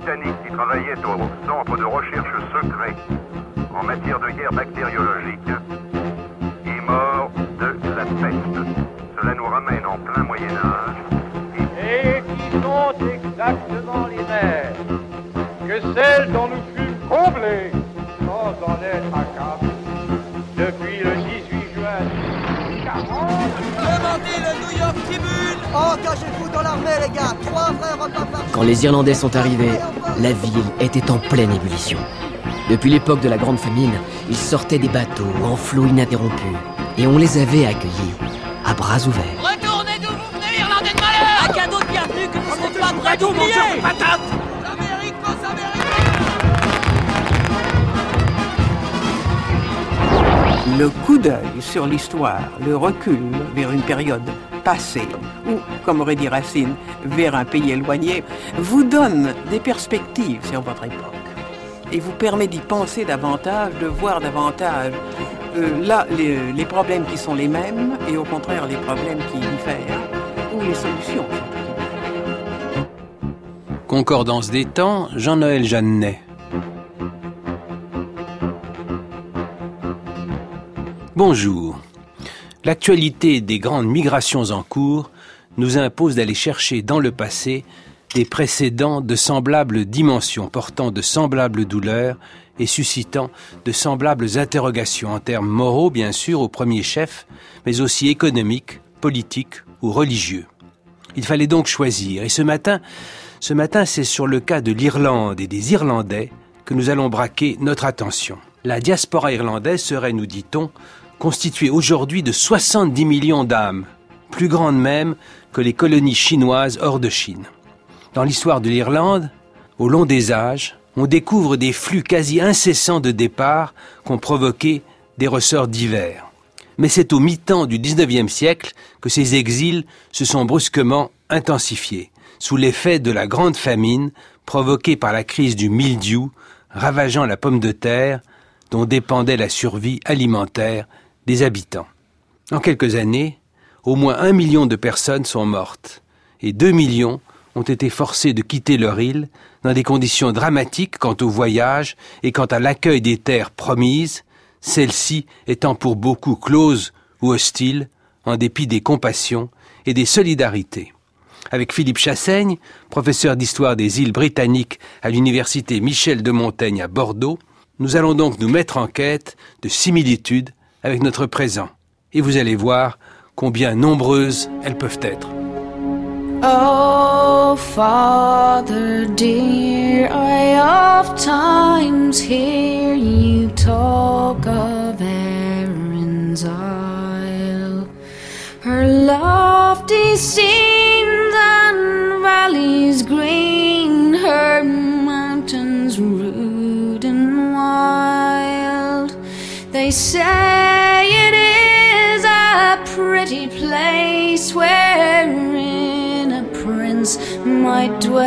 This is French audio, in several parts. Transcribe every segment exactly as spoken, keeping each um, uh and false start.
Britannique qui travaillait au centre de recherche secret en matière de guerre bactériologique est mort de la peste. Cela nous ramène en plein Moyen-Âge. Et qui sont exactement les mêmes que celles dont nous fûmes comblés sans en être accablés depuis le dix-huit juin mille neuf cent quarante. Demandez le New York Tribune. Oh, cachez-vous dans l'armée, les gars. Trois vrais repas par... Quand les Irlandais sont arrivés, la ville était en pleine ébullition. Depuis l'époque de la Grande Famine, ils sortaient des bateaux en flot ininterrompu. Et on les avait accueillis à bras ouverts. Retournez d'où vous venez, Irlandais de malheur. Un cadeau de bienvenue que vous n'êtes pas prêts d'oublier. Patate. L'Amérique, los Amériques. Le coup d'œil sur l'histoire, le recul vers une période passée, ou, comme aurait dit Racine, vers un pays éloigné, vous donne des perspectives sur votre époque et vous permet d'y penser davantage, de voir davantage euh, là les, les problèmes qui sont les mêmes et au contraire les problèmes qui diffèrent ou les solutions. Concordance des temps, Jean-Noël Jeannet. Bonjour. L'actualité des grandes migrations en cours nous impose d'aller chercher dans le passé des précédents de semblables dimensions, portant de semblables douleurs et suscitant de semblables interrogations en termes moraux, bien sûr, au premier chef, mais aussi économiques, politiques ou religieux. Il fallait donc choisir. Et ce matin, ce matin, c'est sur le cas de l'Irlande et des Irlandais que nous allons braquer notre attention. La diaspora irlandaise serait, nous dit-on, constituée aujourd'hui de soixante-dix millions d'âmes, plus grande même que les colonies chinoises hors de Chine. Dans l'histoire de l'Irlande, au long des âges, on découvre des flux quasi incessants de départs qu'ont provoqué des ressorts divers. Mais c'est au mi-temps du dix-neuvième siècle que ces exils se sont brusquement intensifiés, sous l'effet de la grande famine provoquée par la crise du mildiou, ravageant la pomme de terre, dont dépendait la survie alimentaire des habitants. En quelques années, au moins un million de personnes sont mortes, et deux millions ont été forcés de quitter leur île dans des conditions dramatiques quant au voyage et quant à l'accueil des terres promises, celles-ci étant pour beaucoup closes ou hostiles, en dépit des compassions et des solidarités. Avec Philippe Chassaigne, professeur d'histoire des îles britanniques à l'université Michel de Montaigne à Bordeaux, nous allons donc nous mettre en quête de similitudes avec notre présent. Et vous allez voir combien nombreuses elles peuvent être. Oh, Father dear, I oft times hear you talk of Erin's Isle, her lofty scenes and valleys green, her mountains rude and wild. They say it is a pretty place wherein a prince might dwell.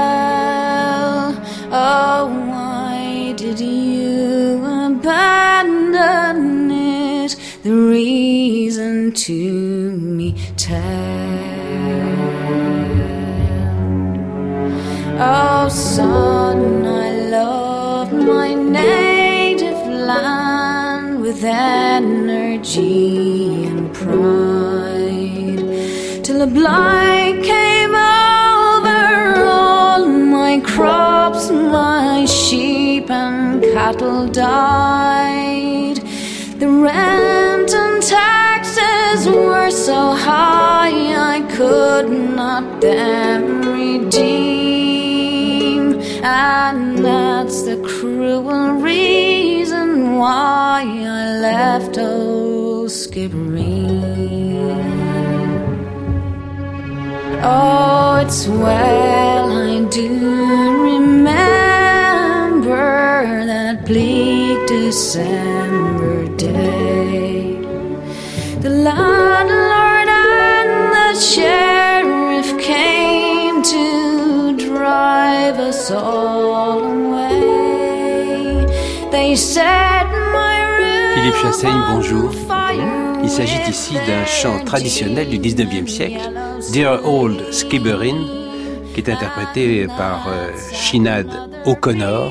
Oh, why did you abandon it? The reason to me tell. Oh, son, I love my native land with energy and pride, till a blight came over all my crops, my sheep and cattle died. The rent and taxes were so high I could not them redeem, and that's the cruel reason why I left old Skibbereen. Oh, it's well I do remember that bleak December day. The landlord and the sheriff came to drive us all away. They set my room. Philippe Chassaigne, bonjour. Il s'agit ici d'un chant traditionnel du dix-neuvième siècle, Dear Old Skibbereen, qui est interprété par euh, Sinead O'Connor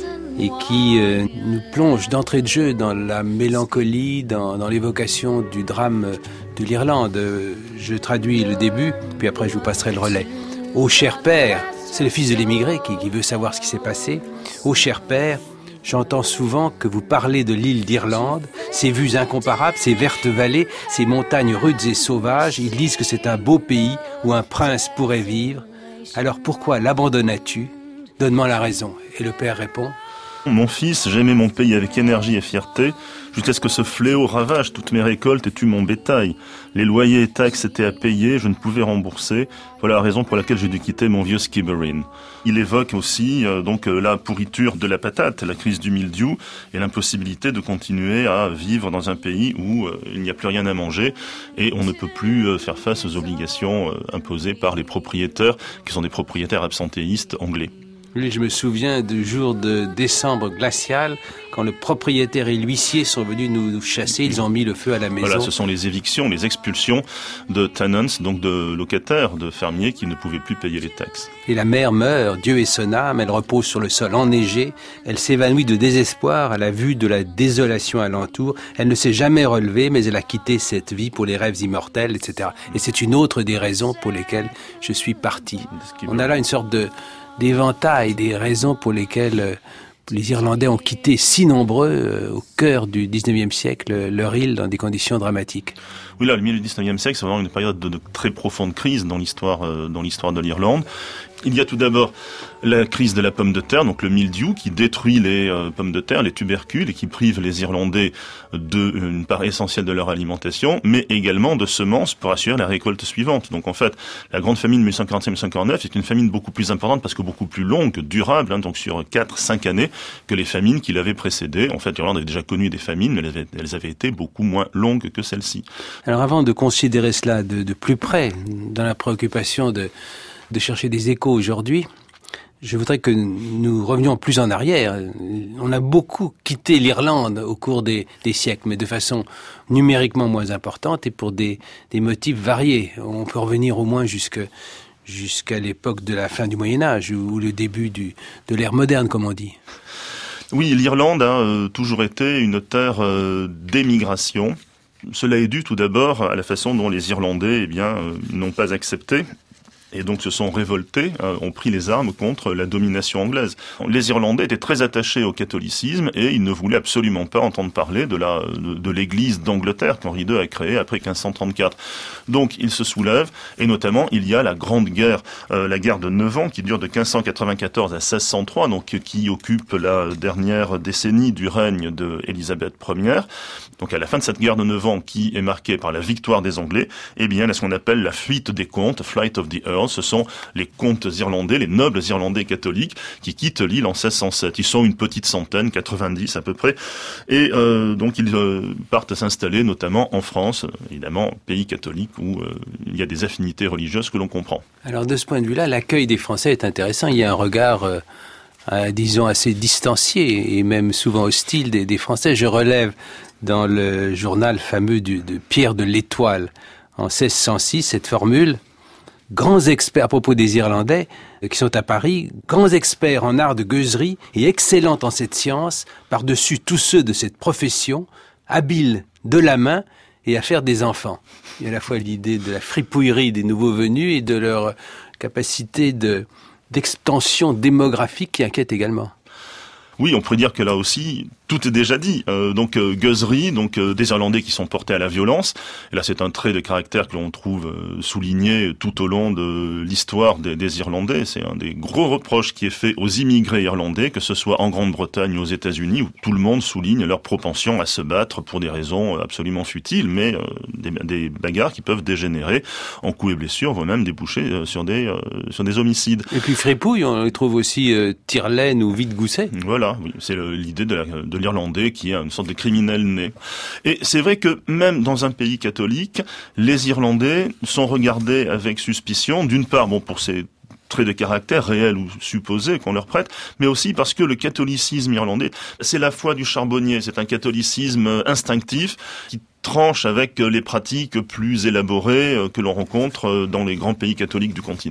et qui euh, nous plonge d'entrée de jeu dans la mélancolie, dans, dans l'évocation du drame de l'Irlande. Je traduis le début, puis après je vous passerai le relais. « Ô cher père », c'est le fils de l'émigré qui, qui veut savoir ce qui s'est passé. « Ô cher père, j'entends souvent que vous parlez de l'île d'Irlande, ses vues incomparables, ses vertes vallées, ses montagnes rudes et sauvages. Ils disent que c'est un beau pays où un prince pourrait vivre. Alors pourquoi l'abandonnes-tu ? Donne-moi la raison. » Et le père répond: Mon fils, j'aimais mon pays avec énergie et fierté, jusqu'à ce que ce fléau ravage toutes mes récoltes et tue mon bétail. Les loyers et taxes étaient à payer, je ne pouvais rembourser. Voilà la raison pour laquelle j'ai dû quitter mon vieux Skibbereen. Il évoque aussi euh, donc euh, la pourriture de la patate, la crise du mildiou et l'impossibilité de continuer à vivre dans un pays où euh, il n'y a plus rien à manger et on ne peut plus euh, faire face aux obligations euh, imposées par les propriétaires, qui sont des propriétaires absentéistes anglais. Oui, je me souviens du jour de décembre glacial, quand le propriétaire et l'huissier sont venus nous chasser, ils ont mis le feu à la maison. Voilà, ce sont les évictions, les expulsions de tenants, donc de locataires, de fermiers qui ne pouvaient plus payer les taxes. Et la mère meurt, Dieu est son âme, elle repose sur le sol enneigé, elle s'évanouit de désespoir à la vue de la désolation alentour, elle ne s'est jamais relevée, mais elle a quitté cette vie pour les rêves immortels, et cetera. Et c'est une autre des raisons pour lesquelles je suis parti. On a là une sorte de d'éventail des raisons pour lesquelles euh, les Irlandais ont quitté si nombreux euh, au cœur du dix-neuvième siècle euh, leur île dans des conditions dramatiques. Oui, là, le milieu du dix-neuvième siècle, c'est vraiment une période de, de très profonde crise dans l'histoire, euh, dans l'histoire de l'Irlande. Il y a tout d'abord la crise de la pomme de terre, donc le mildiou, qui détruit les euh, pommes de terre, les tubercules, et qui prive les Irlandais d'une part essentielle de leur alimentation, mais également de semences pour assurer la récolte suivante. Donc en fait, la grande famine mille huit cent quarante-cinq mille huit cent quarante-neuf est une famine beaucoup plus importante, parce que beaucoup plus longue, durable, hein, donc sur quatre cinq années, que les famines qui l'avaient précédée. En fait, l'Irlande avait déjà connu des famines, mais elles avaient, elles avaient été beaucoup moins longues que celle-ci. Alors avant de considérer cela de, de plus près, dans la préoccupation de de chercher des échos aujourd'hui, je voudrais que nous revenions plus en arrière. On a beaucoup quitté l'Irlande au cours des, des siècles, mais de façon numériquement moins importante et pour des, des motifs variés. On peut revenir au moins jusque, jusqu'à l'époque de la fin du Moyen-Âge ou le début du, de l'ère moderne, comme on dit. Oui, l'Irlande a euh, toujours été une terre euh, d'émigration. Cela est dû tout d'abord à la façon dont les Irlandais eh bien, euh, n'ont pas accepté et donc se sont révoltés, euh, ont pris les armes contre la domination anglaise. Les Irlandais étaient très attachés au catholicisme et ils ne voulaient absolument pas entendre parler de la de, de l'église d'Angleterre qu'Henri deux a créée après quinze cent trente-quatre. Donc ils se soulèvent et notamment il y a la Grande Guerre, euh, la guerre de neuf ans qui dure de quinze cent quatre-vingt-quatorze à seize cent trois, donc qui occupe la dernière décennie du règne de Élisabeth première. Donc à la fin de cette guerre de neuf ans qui est marquée par la victoire des Anglais, eh bien il y a ce qu'on appelle la fuite des comtes, Flight of the Earls. Ce sont les comtes irlandais, les nobles irlandais catholiques qui quittent l'île en seize cent sept. Ils sont une petite centaine, quatre-vingt-dix à peu près, et euh, donc ils euh, partent s'installer notamment en France, évidemment pays catholique où euh, il y a des affinités religieuses que l'on comprend. Alors de ce point de vue-là, l'accueil des Français est intéressant. Il y a un regard, euh, euh, disons, assez distancié et même souvent hostile des, des Français. Je relève dans le journal fameux du, de Pierre de l'Étoile en seize cent six cette formule: grands experts, à propos des Irlandais qui sont à Paris, grands experts en art de gueuserie et excellents en cette science, par-dessus tous ceux de cette profession, habiles de la main et à faire des enfants. Il y a à la fois l'idée de la fripouillerie des nouveaux venus et de leur capacité de, d'extension démographique qui inquiète également. Oui, on pourrait dire que là aussi, tout est déjà dit. Euh, donc euh, gueuserie, donc euh, des Irlandais qui sont portés à la violence. Et là, c'est un trait de caractère que l'on trouve euh, souligné tout au long de l'histoire des, des Irlandais. C'est un des gros reproches qui est fait aux immigrés irlandais, que ce soit en Grande-Bretagne ou aux États-Unis, où tout le monde souligne leur propension à se battre pour des raisons absolument futiles, mais euh, des, des bagarres qui peuvent dégénérer en coups et blessures, voire même déboucher euh, sur des euh, sur des homicides. Et puis fripouille, on les trouve aussi euh, tire-laine ou vide-gousset. Voilà. Oui, c'est le, l'idée de, la, de l'Irlandais qui est une sorte de criminel né. Et c'est vrai que même dans un pays catholique, les Irlandais sont regardés avec suspicion, d'une part, bon, pour ces traits de caractère réels ou supposés qu'on leur prête, mais aussi parce que le catholicisme irlandais, c'est la foi du charbonnier, c'est un catholicisme instinctif qui tranche avec les pratiques plus élaborées que l'on rencontre dans les grands pays catholiques du continent.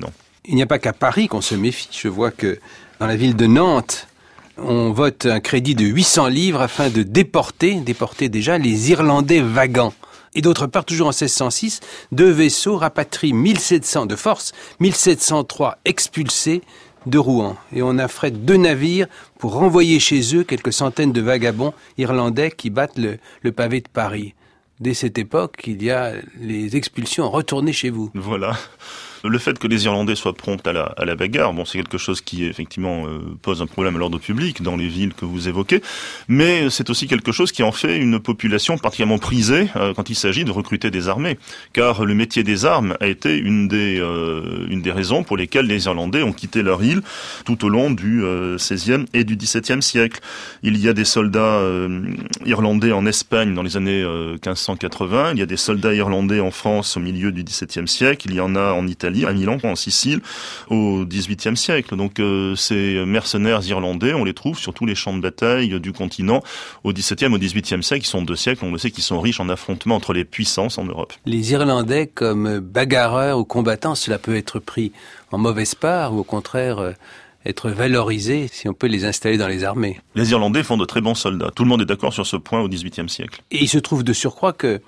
Il n'y a pas qu'à Paris qu'on se méfie. Je vois que dans la ville de Nantes, on vote un crédit de huit cents livres afin de déporter, déporter déjà, les Irlandais vagants. Et d'autre part, toujours en seize cent six, deux vaisseaux rapatrient mille sept cents de force, mille sept cent trois expulsés de Rouen. Et on affrète deux navires pour renvoyer chez eux quelques centaines de vagabonds irlandais qui battent le, le pavé de Paris. Dès cette époque, il y a les expulsions retournées chez vous. Voilà. Le fait que les Irlandais soient prompts à la, à la bagarre, bon, c'est quelque chose qui effectivement euh, pose un problème à l'ordre public dans les villes que vous évoquez, mais c'est aussi quelque chose qui en fait une population particulièrement prisée euh, quand il s'agit de recruter des armées, car le métier des armes a été une des euh, une des raisons pour lesquelles les Irlandais ont quitté leur île tout au long du euh, seizième et du dix-septième siècle. Il y a des soldats euh, irlandais en Espagne dans les années euh, quinze cent quatre-vingts, il y a des soldats irlandais en France au milieu du dix-septième siècle, il y en a en Italie, à Milan, en Sicile, au dix-huitième siècle. Donc euh, ces mercenaires irlandais, on les trouve sur tous les champs de bataille du continent au dix-septième, au dix-huitième siècle, qui sont deux siècles, on le sait, qui sont riches en affrontements entre les puissances en Europe. Les Irlandais comme bagarreurs ou combattants, cela peut être pris en mauvaise part ou au contraire euh, être valorisé si on peut les installer dans les armées. Les Irlandais font de très bons soldats. Tout le monde est d'accord sur ce point au dix-huitième siècle. Et il se trouve de surcroît que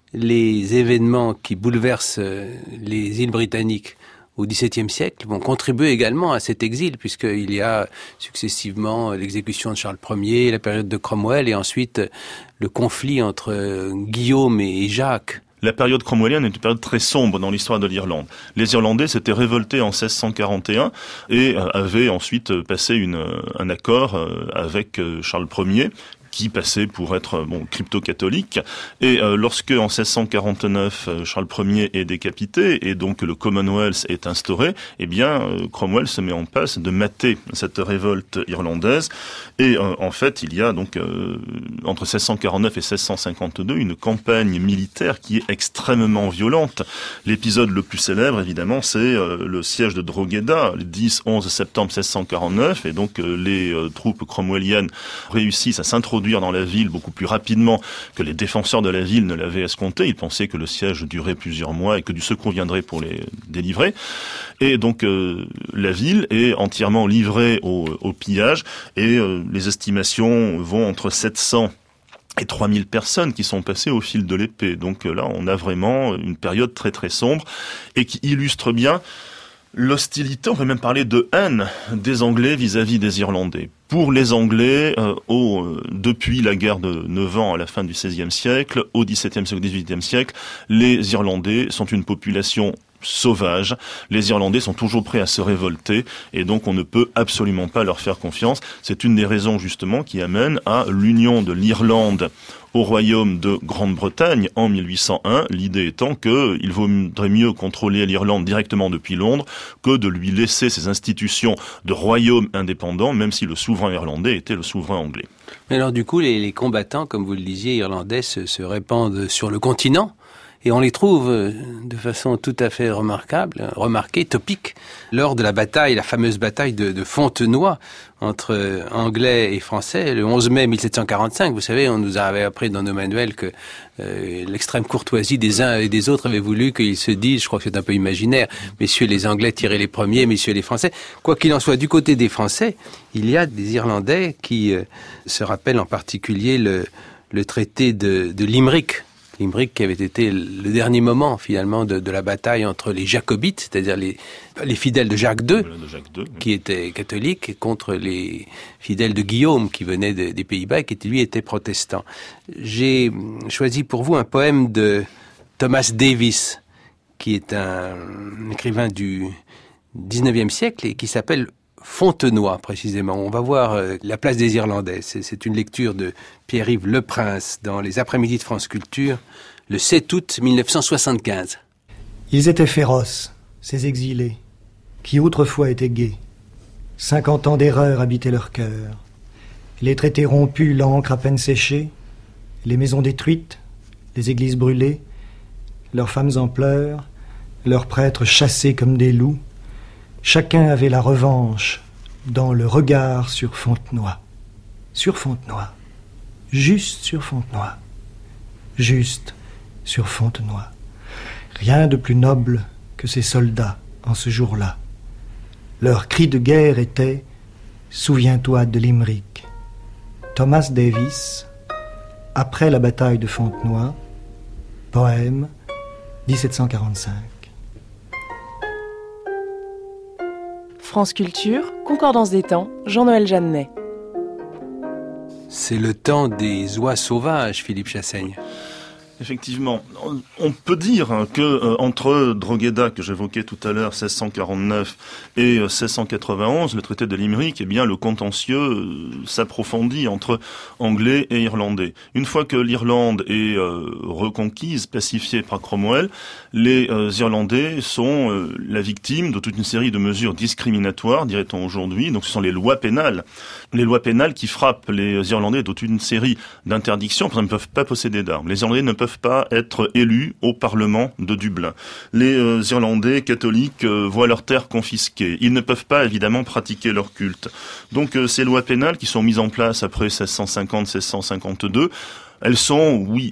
les événements qui bouleversent les îles britanniques au dix-septième siècle vont contribuer également à cet exil, puisqu'il y a successivement l'exécution de Charles Ier, la période de Cromwell, et ensuite le conflit entre Guillaume et Jacques. La période cromwellienne est une période très sombre dans l'histoire de l'Irlande. Les Irlandais s'étaient révoltés en seize cent quarante et un et avaient ensuite passé une, un accord avec Charles Ier, qui passait pour être bon crypto-catholique. Et euh, lorsque, en seize cent quarante-neuf, Charles Ier est décapité et donc le Commonwealth est instauré, eh bien, euh, Cromwell se met en passe de mater cette révolte irlandaise. Et euh, en fait, il y a donc euh, entre seize cent quarante-neuf et seize cent cinquante-deux une campagne militaire qui est extrêmement violente. L'épisode le plus célèbre, évidemment, c'est euh, le siège de Drogheda, le dix onze septembre seize cent quarante-neuf, et donc euh, les euh, troupes cromwelliennes réussissent à s'introduire dans la ville beaucoup plus rapidement que les défenseurs de la ville ne l'avaient escompté. Ils pensaient que le siège durerait plusieurs mois et que du secours viendrait pour les délivrer. Et donc euh, la ville est entièrement livrée au, au pillage et euh, les estimations vont entre sept cents et trois mille personnes qui sont passées au fil de l'épée. Donc là, on a vraiment une période très très sombre et qui illustre bien l'hostilité, on peut même parler de haine des Anglais vis-à-vis des Irlandais. Pour les Anglais, euh, au, euh, depuis la guerre de neuf ans à la fin du seizième siècle, au dix-septième siècle, au dix-huitième siècle, les Irlandais sont une population sauvage. Les Irlandais sont toujours prêts à se révolter et donc on ne peut absolument pas leur faire confiance. C'est une des raisons justement qui amène à l'union de l'Irlande au royaume de Grande-Bretagne en mille huit cent un, l'idée étant qu'il vaudrait mieux contrôler l'Irlande directement depuis Londres que de lui laisser ses institutions de royaume indépendant, même si le souverain irlandais était le souverain anglais. Mais alors du coup, les, les combattants, comme vous le disiez, irlandais se, se répandent sur le continent. Et on les trouve de façon tout à fait remarquable, remarquée, topique, lors de la bataille, la fameuse bataille de, de Fontenoy, entre Anglais et Français, le onze mai mille sept cent quarante-cinq. Vous savez, on nous avait appris dans nos manuels que euh, l'extrême courtoisie des uns et des autres avait voulu qu'ils se disent, je crois que c'est un peu imaginaire, messieurs les Anglais tiraient les premiers, messieurs les Français. Quoi qu'il en soit, du côté des Français, il y a des Irlandais qui euh, se rappellent en particulier le, le traité de, de Limerick, Limerick qui avait été le dernier moment finalement de, de la bataille entre les Jacobites, c'est-à-dire les, les fidèles de Jacques deux, de Jacques deux qui étaient catholiques, contre les fidèles de Guillaume qui venaient de, des Pays-Bas et qui lui était protestant. J'ai choisi pour vous un poème de Thomas Davis, qui est un écrivain du dix-neuvième siècle et qui s'appelle Fontenoy, précisément. On va voir euh, la place des Irlandais. C'est, c'est une lecture de Pierre-Yves Leprince dans les après-midi de France Culture, le sept août mille neuf cent soixante-quinze. Ils étaient féroces, ces exilés, qui autrefois étaient gais. Cinquante ans d'erreur habitaient leur cœur. Les traités rompus, l'encre à peine séchée, les maisons détruites, les églises brûlées, leurs femmes en pleurs, leurs prêtres chassés comme des loups. Chacun avait la revanche dans le regard sur Fontenoy. Sur Fontenoy. Juste sur Fontenoy. Juste sur Fontenoy. Rien de plus noble que ces soldats en ce jour-là. Leur cri de guerre était « Souviens-toi de Limerick ». Thomas Davis, Après la bataille de Fontenoy, poème, dix-sept cent quarante-cinq. France Culture, Concordance des temps, Jean-Noël Jeannet. C'est le temps des oies sauvages, Philippe Chassaigne. Effectivement, on peut dire que euh, entre Drogheda, que j'évoquais tout à l'heure, seize cent quarante-neuf, et euh, seize cent quatre-vingt-onze, le traité de Limerick, eh bien le contentieux euh, s'approfondit entre Anglais et Irlandais. Une fois que l'Irlande est euh, reconquise, pacifiée par Cromwell, les euh, Irlandais sont euh, la victime de toute une série de mesures discriminatoires, dirait-on aujourd'hui. Donc ce sont les lois pénales, les lois pénales qui frappent les Irlandais de toute une série d'interdictions. Par exemple, ils ne peuvent pas posséder d'armes. Les Irlandais ne peuvent pas être élus au Parlement de Dublin. Les euh, Irlandais catholiques euh, voient leurs terres confisquées. Ils ne peuvent pas, évidemment, pratiquer leur culte. Donc euh, ces lois pénales qui sont mises en place après seize cent cinquante seize cent cinquante-deux, elles sont, oui,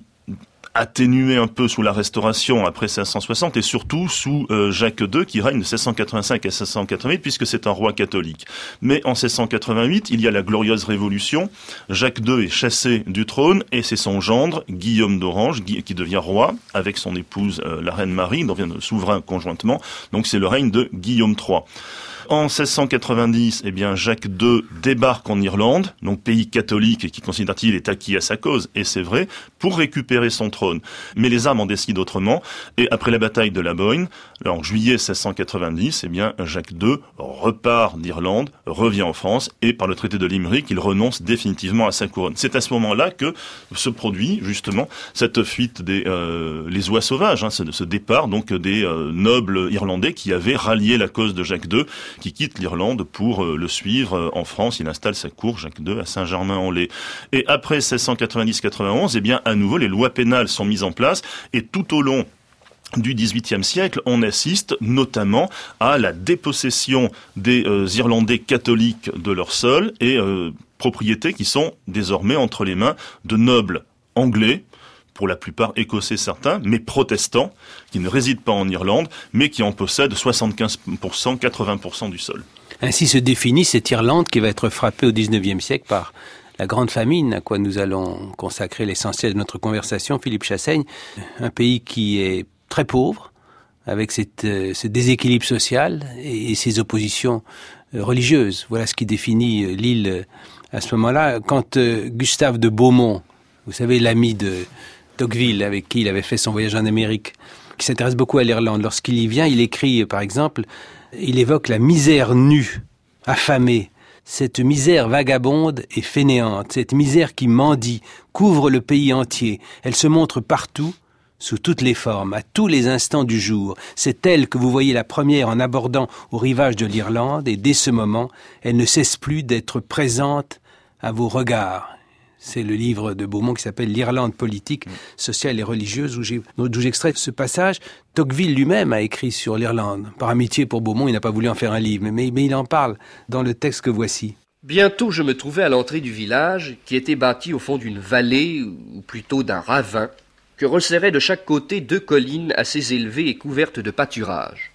atténué un peu sous la Restauration après seize cent soixante et surtout sous euh, Jacques deux qui règne de seize cent quatre-vingt-cinq à seize cent quatre-vingt-huit puisque c'est un roi catholique. Mais en seize cent quatre-vingt-huit, il y a la glorieuse Révolution. Jacques deux est chassé du trône et c'est son gendre, Guillaume d'Orange, qui devient roi avec son épouse euh, la reine Marie, dont devient souverain conjointement. Donc c'est le règne de Guillaume trois. En seize cent quatre-vingt-dix, eh bien, Jacques deux débarque en Irlande, donc pays catholique et qui considère-t-il est acquis à sa cause, et c'est vrai, pour récupérer son trône. Mais les armes en décident autrement, et après la bataille de la Boyne, en juillet seize cent quatre-vingt-dix, eh bien, Jacques deux repart d'Irlande, revient en France, et par le traité de Limerick, il renonce définitivement à sa couronne. C'est à ce moment-là que se produit, justement, cette fuite des euh, les oies sauvages, hein, ce, ce départ, donc, des euh, nobles irlandais qui avaient rallié la cause de Jacques deux, qui quitte l'Irlande pour euh, le suivre euh, en France. Il installe sa cour, Jacques deux, à Saint-Germain-en-Laye. Et après seize cent quatre-vingt-dix quatre-vingt-onze, eh bien, à nouveau, les lois pénales sont mises en place, et tout au long du dix-huitième siècle, on assiste notamment à la dépossession des euh, Irlandais catholiques de leur sol et euh, propriétés qui sont désormais entre les mains de nobles anglais, pour la plupart écossais certains, mais protestants, qui ne résident pas en Irlande, mais qui en possèdent soixante-quinze pour cent, quatre-vingts pour cent du sol. Ainsi se définit cette Irlande qui va être frappée au dix-neuvième siècle par la grande famine, à quoi nous allons consacrer l'essentiel de notre conversation, Philippe Chassaigne. Un pays qui est très pauvre, avec cette, euh, ce déséquilibre social et, et ses oppositions euh, religieuses. Voilà ce qui définit euh, l'île euh, à ce moment-là. Quand euh, Gustave de Beaumont, vous savez, l'ami de Tocqueville, avec qui il avait fait son voyage en Amérique, qui s'intéresse beaucoup à l'Irlande. Lorsqu'il y vient, il écrit, par exemple, il évoque la misère nue, affamée, cette misère vagabonde et fainéante, cette misère qui mendie, couvre le pays entier. Elle se montre partout, sous toutes les formes, à tous les instants du jour. C'est elle que vous voyez la première en abordant au rivage de l'Irlande, et dès ce moment, elle ne cesse plus d'être présente à vos regards. C'est le livre de Beaumont qui s'appelle « L'Irlande politique, sociale et religieuse » où j'ai, d'où j'extrais ce passage. Tocqueville lui-même a écrit sur l'Irlande. Par amitié pour Beaumont, il n'a pas voulu en faire un livre, mais, mais il en parle dans le texte que voici. Bientôt, je me trouvais à l'entrée du village, qui était bâti au fond d'une vallée, ou plutôt d'un ravin, que resserraient de chaque côté deux collines assez élevées et couvertes de pâturages.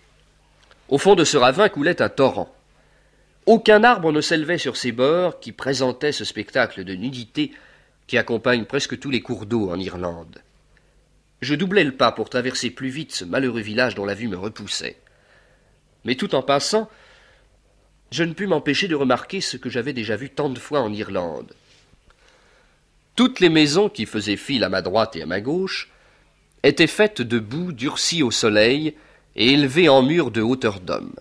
Au fond de ce ravin coulait un torrent. Aucun arbre ne s'élevait sur ses bords qui présentait ce spectacle de nudité qui accompagne presque tous les cours d'eau en Irlande. Je doublai le pas pour traverser plus vite ce malheureux village dont la vue me repoussait. Mais tout en passant, je ne pus m'empêcher de remarquer ce que j'avais déjà vu tant de fois en Irlande. Toutes les maisons qui faisaient file à ma droite et à ma gauche étaient faites de boue durcie au soleil et élevées en murs de hauteur d'homme.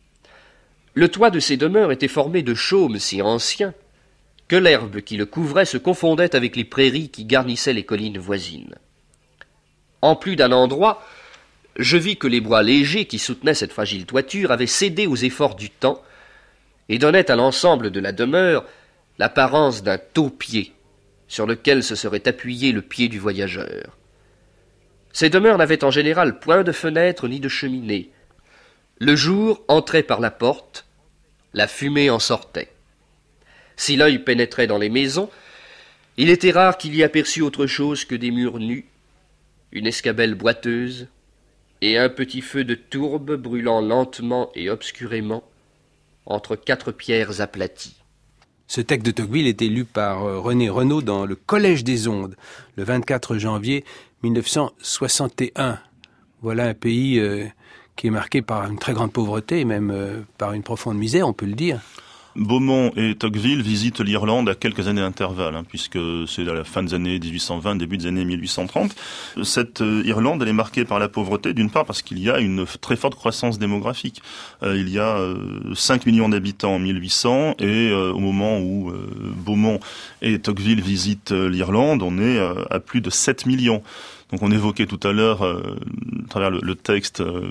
Le toit de ces demeures était formé de chaumes si anciens que l'herbe qui le couvrait se confondait avec les prairies qui garnissaient les collines voisines. En plus d'un endroit, je vis que les bois légers qui soutenaient cette fragile toiture avaient cédé aux efforts du temps et donnaient à l'ensemble de la demeure l'apparence d'un taupier sur lequel se serait appuyé le pied du voyageur. Ces demeures n'avaient en général point de fenêtres ni de cheminée. Le jour entrait par la porte, la fumée en sortait. Si l'œil pénétrait dans les maisons, il était rare qu'il y aperçût autre chose que des murs nus, une escabelle boiteuse et un petit feu de tourbe brûlant lentement et obscurément entre quatre pierres aplaties. Ce texte de Tocqueville est lu par René Renaud dans le Collège des Ondes, le vingt-quatre janvier mille neuf cent soixante et un. Voilà un pays euh, qui est marqué par une très grande pauvreté, et même euh, par une profonde misère, on peut le dire. Beaumont et Tocqueville visitent l'Irlande à quelques années d'intervalle, hein, puisque c'est à la fin des années dix-huit cent vingt, début des années mille huit cent trente. Cette euh, Irlande, elle est marquée par la pauvreté, d'une part parce qu'il y a une très forte croissance démographique. Euh, il y a euh, cinq millions d'habitants en mille huit cents, et euh, au moment où euh, Beaumont et Tocqueville visitent euh, l'Irlande, on est euh, à plus de sept millions. Donc on évoquait tout à l'heure, euh, à travers le, le texte euh,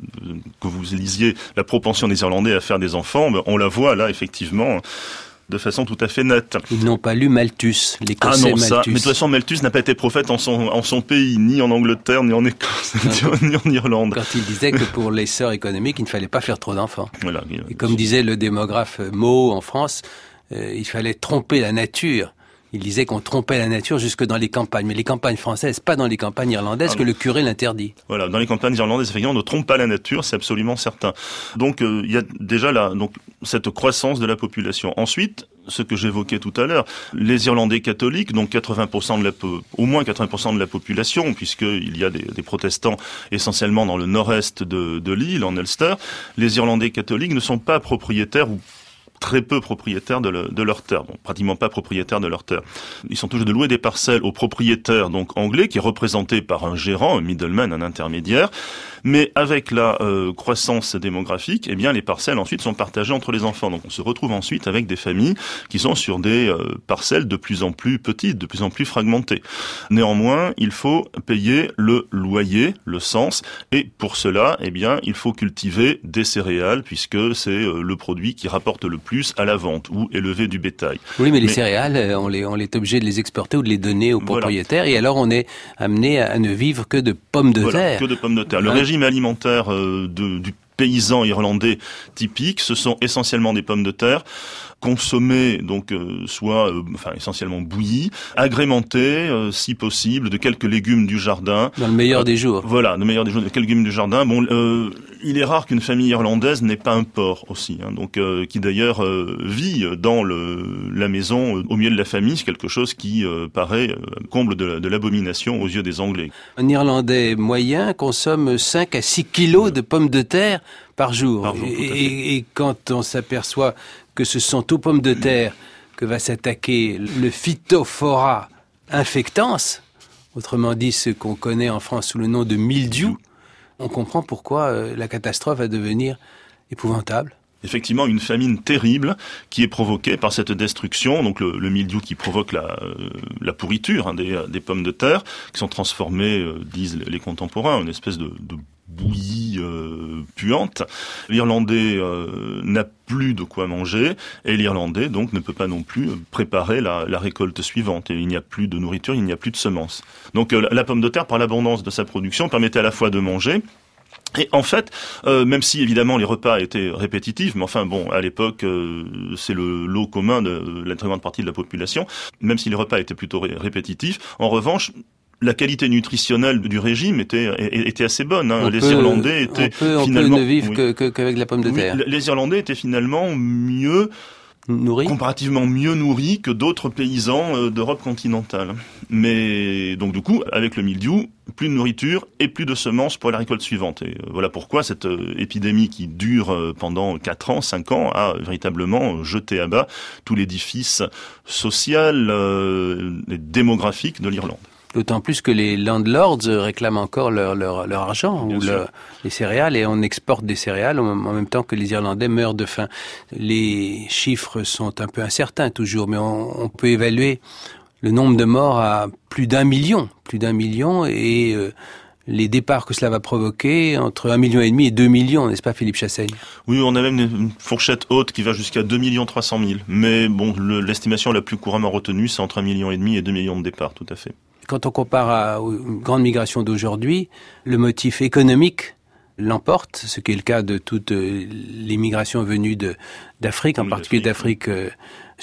que vous lisiez, la propension des Irlandais à faire des enfants. Ben, on la voit là, effectivement, de façon tout à fait nette. Ils n'ont pas lu Malthus, l'Écossais ah non, Malthus. Ça, mais de toute façon, Malthus n'a pas été prophète en son, en son pays, ni en Angleterre, ni en Écosse, ni en Irlande. Quand il disait que pour l'essor économique, il ne fallait pas faire trop d'enfants. Voilà. Et comme disait le démographe Moe en France, euh, il fallait tromper la nature. Il disait qu'on trompait la nature jusque dans les campagnes. Mais les campagnes françaises, pas dans les campagnes irlandaises, ah, que le curé l'interdit. Voilà, dans les campagnes irlandaises, effectivement, on ne trompe pas la nature, c'est absolument certain. Donc, euh, il y a déjà là, donc, cette croissance de la population. Ensuite, ce que j'évoquais tout à l'heure, les Irlandais catholiques, donc quatre-vingts pour cent de la, au moins quatre-vingts pour cent de la population, puisqu'il y a des, des protestants essentiellement dans le nord-est de, de l'île, en Ulster, les Irlandais catholiques ne sont pas propriétaires ou très peu propriétaires de, le, de leurs terres, donc pratiquement pas propriétaires de leurs terres. Ils sont toujours de louer des parcelles aux propriétaires donc anglais, qui est représenté par un gérant, un middleman, un intermédiaire. Mais avec la euh, croissance démographique, eh bien les parcelles ensuite sont partagées entre les enfants. Donc on se retrouve ensuite avec des familles qui sont sur des euh, parcelles de plus en plus petites, de plus en plus fragmentées. Néanmoins, il faut payer le loyer, le cens, et pour cela, eh bien il faut cultiver des céréales, puisque c'est euh, le produit qui rapporte le plus à la vente, ou élever du bétail. Oui, mais les mais, céréales, on, les, on est obligé de les exporter ou de les donner aux propriétaires, voilà. Et alors on est amené à ne vivre que de pommes de voilà, terre. que de pommes de terre. Le hein? régime alimentaire euh, de, du paysan irlandais typique, ce sont essentiellement des pommes de terre, consommées donc euh, soit euh, enfin essentiellement bouillies, agrémentées euh, si possible de quelques légumes du jardin. Dans le meilleur euh, des jours. Voilà, le meilleur des jours, de quelques légumes du jardin. Bon, euh, il est rare qu'une famille irlandaise n'ait pas un porc aussi, hein, donc euh, qui d'ailleurs euh, vit dans le la maison euh, au milieu de la famille, c'est quelque chose qui euh, paraît euh, comble de, de l'abomination aux yeux des Anglais. Un Irlandais moyen consomme cinq à six kilos de pommes de terre par jour. Par jour, et, et quand on s'aperçoit que ce sont aux pommes de terre que va s'attaquer le Phytophthora infectans, autrement dit ce qu'on connaît en France sous le nom de mildiou, on comprend pourquoi euh, la catastrophe va devenir épouvantable. Effectivement, une famine terrible qui est provoquée par cette destruction, donc le, le mildiou qui provoque la, euh, la pourriture hein, des, des pommes de terre, qui sont transformées, euh, disent les contemporains, en une espèce de, de bouillie euh, puante. L'Irlandais euh, n'a plus de quoi manger, et l'Irlandais donc ne peut pas non plus préparer la, la récolte suivante. Et il n'y a plus de nourriture, il n'y a plus de semences. Donc euh, la, la pomme de terre, par l'abondance de sa production, permettait à la fois de manger. Et en fait, euh, même si évidemment les repas étaient répétitifs, mais enfin bon, à l'époque, euh, c'est le lot commun de la très grande partie de la population, même si les repas étaient plutôt ré- répétitifs, en revanche, la qualité nutritionnelle du régime était, était assez bonne. Hein. Les peut, Irlandais étaient on peut, finalement... On peut ne vivre oui. que, que, qu'avec la pomme de oui, terre. Les Irlandais étaient finalement mieux... Nourris. comparativement mieux nourris que d'autres paysans euh, d'Europe continentale. Mais donc du coup, avec le mildiou, plus de nourriture et plus de semences pour la récolte suivante. Et euh, voilà pourquoi cette euh, épidémie qui dure euh, pendant quatre ans, cinq ans, a véritablement jeté à bas tout l'édifice social euh, et démographique de l'Irlande. D'autant plus que les landlords réclament encore leur, leur, leur argent, Bien ou leur, les céréales, et on exporte des céréales en même temps que les Irlandais meurent de faim. Les chiffres sont un peu incertains toujours, mais on, on peut évaluer le nombre de morts à plus d'un million, plus d'un million, et euh, les départs que cela va provoquer entre un million et demi et deux millions, n'est-ce pas, Philippe Chassaigne? Oui, on a même une fourchette haute qui va jusqu'à deux millions trois cent mille. Mais bon, le, l'estimation la plus couramment retenue, c'est entre un million et demi et deux millions de départs, tout à fait. Quand on compare à une grande migration d'aujourd'hui, le motif économique l'emporte, ce qui est le cas de toutes les migrations venues de, d'Afrique, en oui, particulier d'Afrique euh,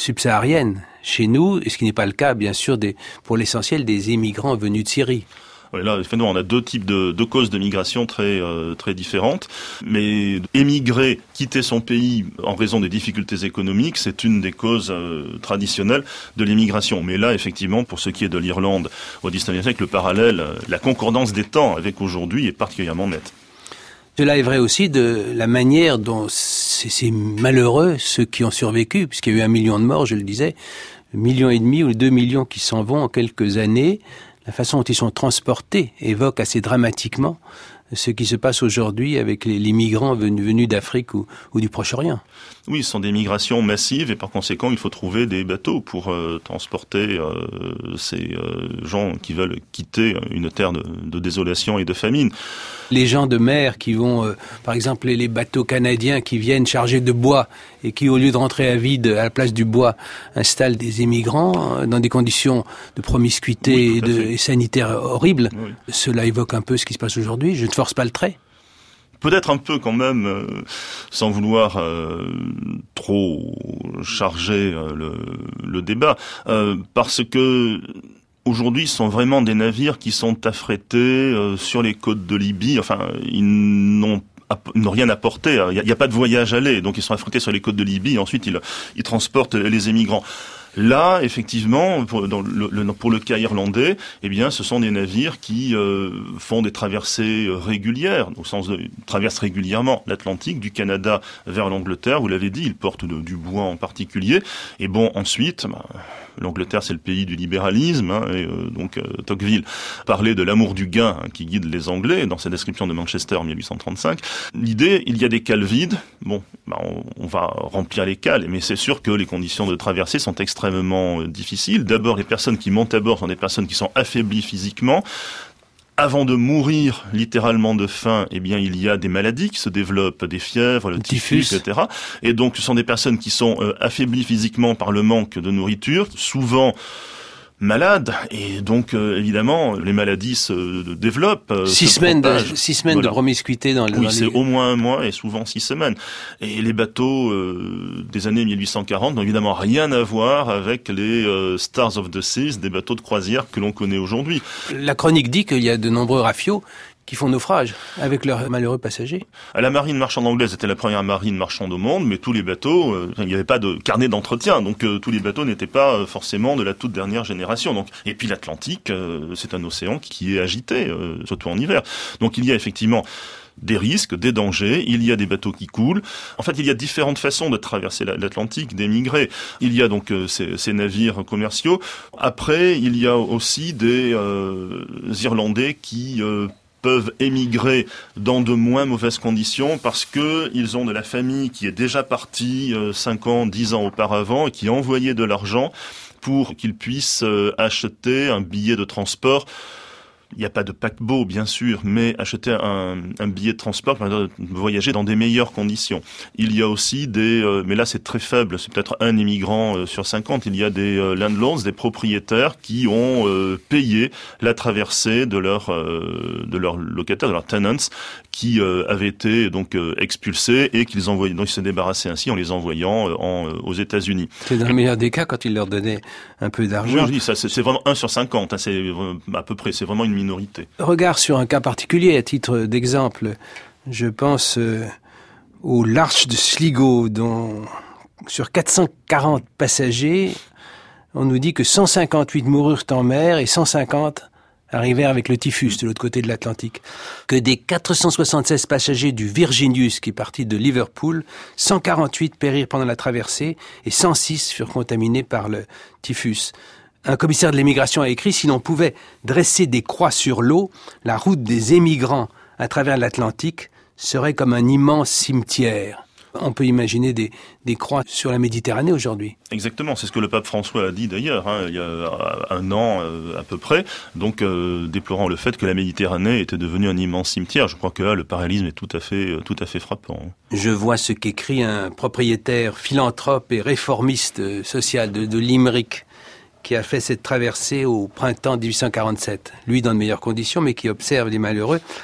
subsaharienne, chez nous, et ce qui n'est pas le cas, bien sûr, des, pour l'essentiel des émigrants venus de Syrie. Ouais, là, effectivement, on a deux types de, de causes de migration très, euh, très différentes. Mais émigrer, quitter son pays en raison des difficultés économiques, c'est une des causes euh, traditionnelles de l'immigration. Mais là, effectivement, pour ce qui est de l'Irlande au dix-neuvième siècle, le parallèle, la concordance des temps avec aujourd'hui est particulièrement nette. Cela est vrai aussi de la manière dont ces, ces malheureux, ceux qui ont survécu, puisqu'il y a eu un million de morts, je le disais, un million et demi ou deux millions qui s'en vont en quelques années, la façon dont ils sont transportés évoque assez dramatiquement ce qui se passe aujourd'hui avec les, les migrants venus, venus d'Afrique ou, ou du Proche-Orient. Oui, ce sont des migrations massives et par conséquent, il faut trouver des bateaux pour euh, transporter euh, ces euh, gens qui veulent quitter une terre de, de désolation et de famine. Les gens de mer qui vont, euh, par exemple, les, les bateaux canadiens qui viennent chargés de bois et qui, au lieu de rentrer à vide à la place du bois, installent des émigrants euh, dans des conditions de promiscuité oui, et, de, et sanitaires horribles. Oui. Cela évoque un peu ce qui se passe aujourd'hui. Je ne force pas le trait. Peut-être un peu quand même, euh, sans vouloir euh, trop charger euh, le, le débat, euh, parce que aujourd'hui, ce sont vraiment des navires qui sont affrétés euh, sur les côtes de Libye. Enfin, ils n'ont Ils n'ont rien apporté. Il n'y a, a pas de voyage aller, donc ils sont affrétés sur les côtes de Libye. Et ensuite, ils, ils transportent les émigrants. Là, effectivement, pour, dans le, le, pour le cas irlandais, eh bien, ce sont des navires qui euh, font des traversées régulières, au sens de traversent régulièrement l'Atlantique, du Canada vers l'Angleterre. Vous l'avez dit, ils portent de, du bois en particulier. Et bon, ensuite, bah, l'Angleterre, c'est le pays du libéralisme, hein, et euh, donc euh, Tocqueville parlait de l'amour du gain hein, qui guide les Anglais dans sa description de Manchester en mille huit cent trente-cinq. L'idée, il y a des cales vides. Bon, bah, on, on va remplir les cales, mais c'est sûr que les conditions de traversée sont extrêmement extrêmement difficile. D'abord, les personnes qui montent à bord sont des personnes qui sont affaiblies physiquement. Avant de mourir littéralement de faim, eh bien, il y a des maladies qui se développent, des fièvres, le typhus, et cetera. Et donc, ce sont des personnes qui sont euh, affaiblies physiquement par le manque de nourriture, souvent malades, et donc euh, évidemment les maladies se développent. Euh, six, se semaines de, six semaines voilà. de promiscuité dans, le, oui, dans c'est les... au moins un mois et souvent six semaines. Et les bateaux euh, des années mille huit cent quarante n'ont évidemment rien à voir avec les euh, Stars of the Seas, des bateaux de croisière que l'on connaît aujourd'hui. La chronique dit qu'il y a de nombreux rafiaux qui font naufrage avec leurs malheureux passagers. La marine marchande anglaise était la première marine marchande au monde, mais tous les bateaux, euh, il n'y avait pas de carnet d'entretien, donc euh, tous les bateaux n'étaient pas euh, forcément de la toute dernière génération. Donc, et puis l'Atlantique, euh, c'est un océan qui est agité, euh, surtout en hiver. Donc il y a effectivement des risques, des dangers, il y a des bateaux qui coulent. En fait, il y a différentes façons de traverser l'Atlantique, d'émigrer. Il y a donc euh, ces, ces navires commerciaux. Après, il y a aussi des euh, Irlandais qui euh, peuvent émigrer dans de moins mauvaises conditions parce que ils ont de la famille qui est déjà partie euh, cinq ans, dix ans auparavant et qui a envoyé de l'argent pour qu'ils puissent euh, acheter un billet de transport. Il n'y a pas de paquebot, bien sûr, mais acheter un, un billet de transport pour voyager dans des meilleures conditions. Il y a aussi des... Euh, mais là, c'est très faible, c'est peut-être un immigrant euh, sur cinquante. Il y a des euh, landlords, des propriétaires qui ont euh, payé la traversée de leurs euh, de leurs locataires, de leurs tenants, qui euh, avaient été donc euh, expulsés et qu'ils envoyaient... Donc, ils se débarrassaient ainsi en les envoyant euh, en, euh, aux États-Unis. C'est dans le meilleur des cas quand ils leur donnaient un peu d'argent. Oui, je dis ça, c'est, c'est vraiment un sur cinquante. Hein, c'est euh, à peu près, c'est vraiment une minorité. Regard sur un cas particulier, à titre d'exemple, je pense euh, au l'Arche de Sligo, dont sur quatre cent quarante passagers, on nous dit que cent cinquante-huit moururent en mer et cent cinquante arrivèrent avec le typhus de l'autre côté de l'Atlantique. Que des quatre cent soixante-seize passagers du Virginius, qui est parti de Liverpool, cent quarante-huit périrent pendant la traversée et cent six furent contaminés par le typhus. Un commissaire de l'émigration a écrit « Si l'on pouvait dresser des croix sur l'eau, la route des émigrants à travers l'Atlantique serait comme un immense cimetière. » On peut imaginer des, des croix sur la Méditerranée aujourd'hui. Exactement, c'est ce que le pape François a dit d'ailleurs, hein, il y a un an euh, à peu près, donc euh, déplorant le fait que la Méditerranée était devenue un immense cimetière. Je crois que là, le parallélisme est tout à fait, tout à fait frappant. Je vois ce qu'écrit un propriétaire philanthrope et réformiste social de, de Limerick, qui a fait cette traversée au printemps dix-huit cent quarante-sept. Lui, dans de meilleures conditions, mais qui observe les malheureux.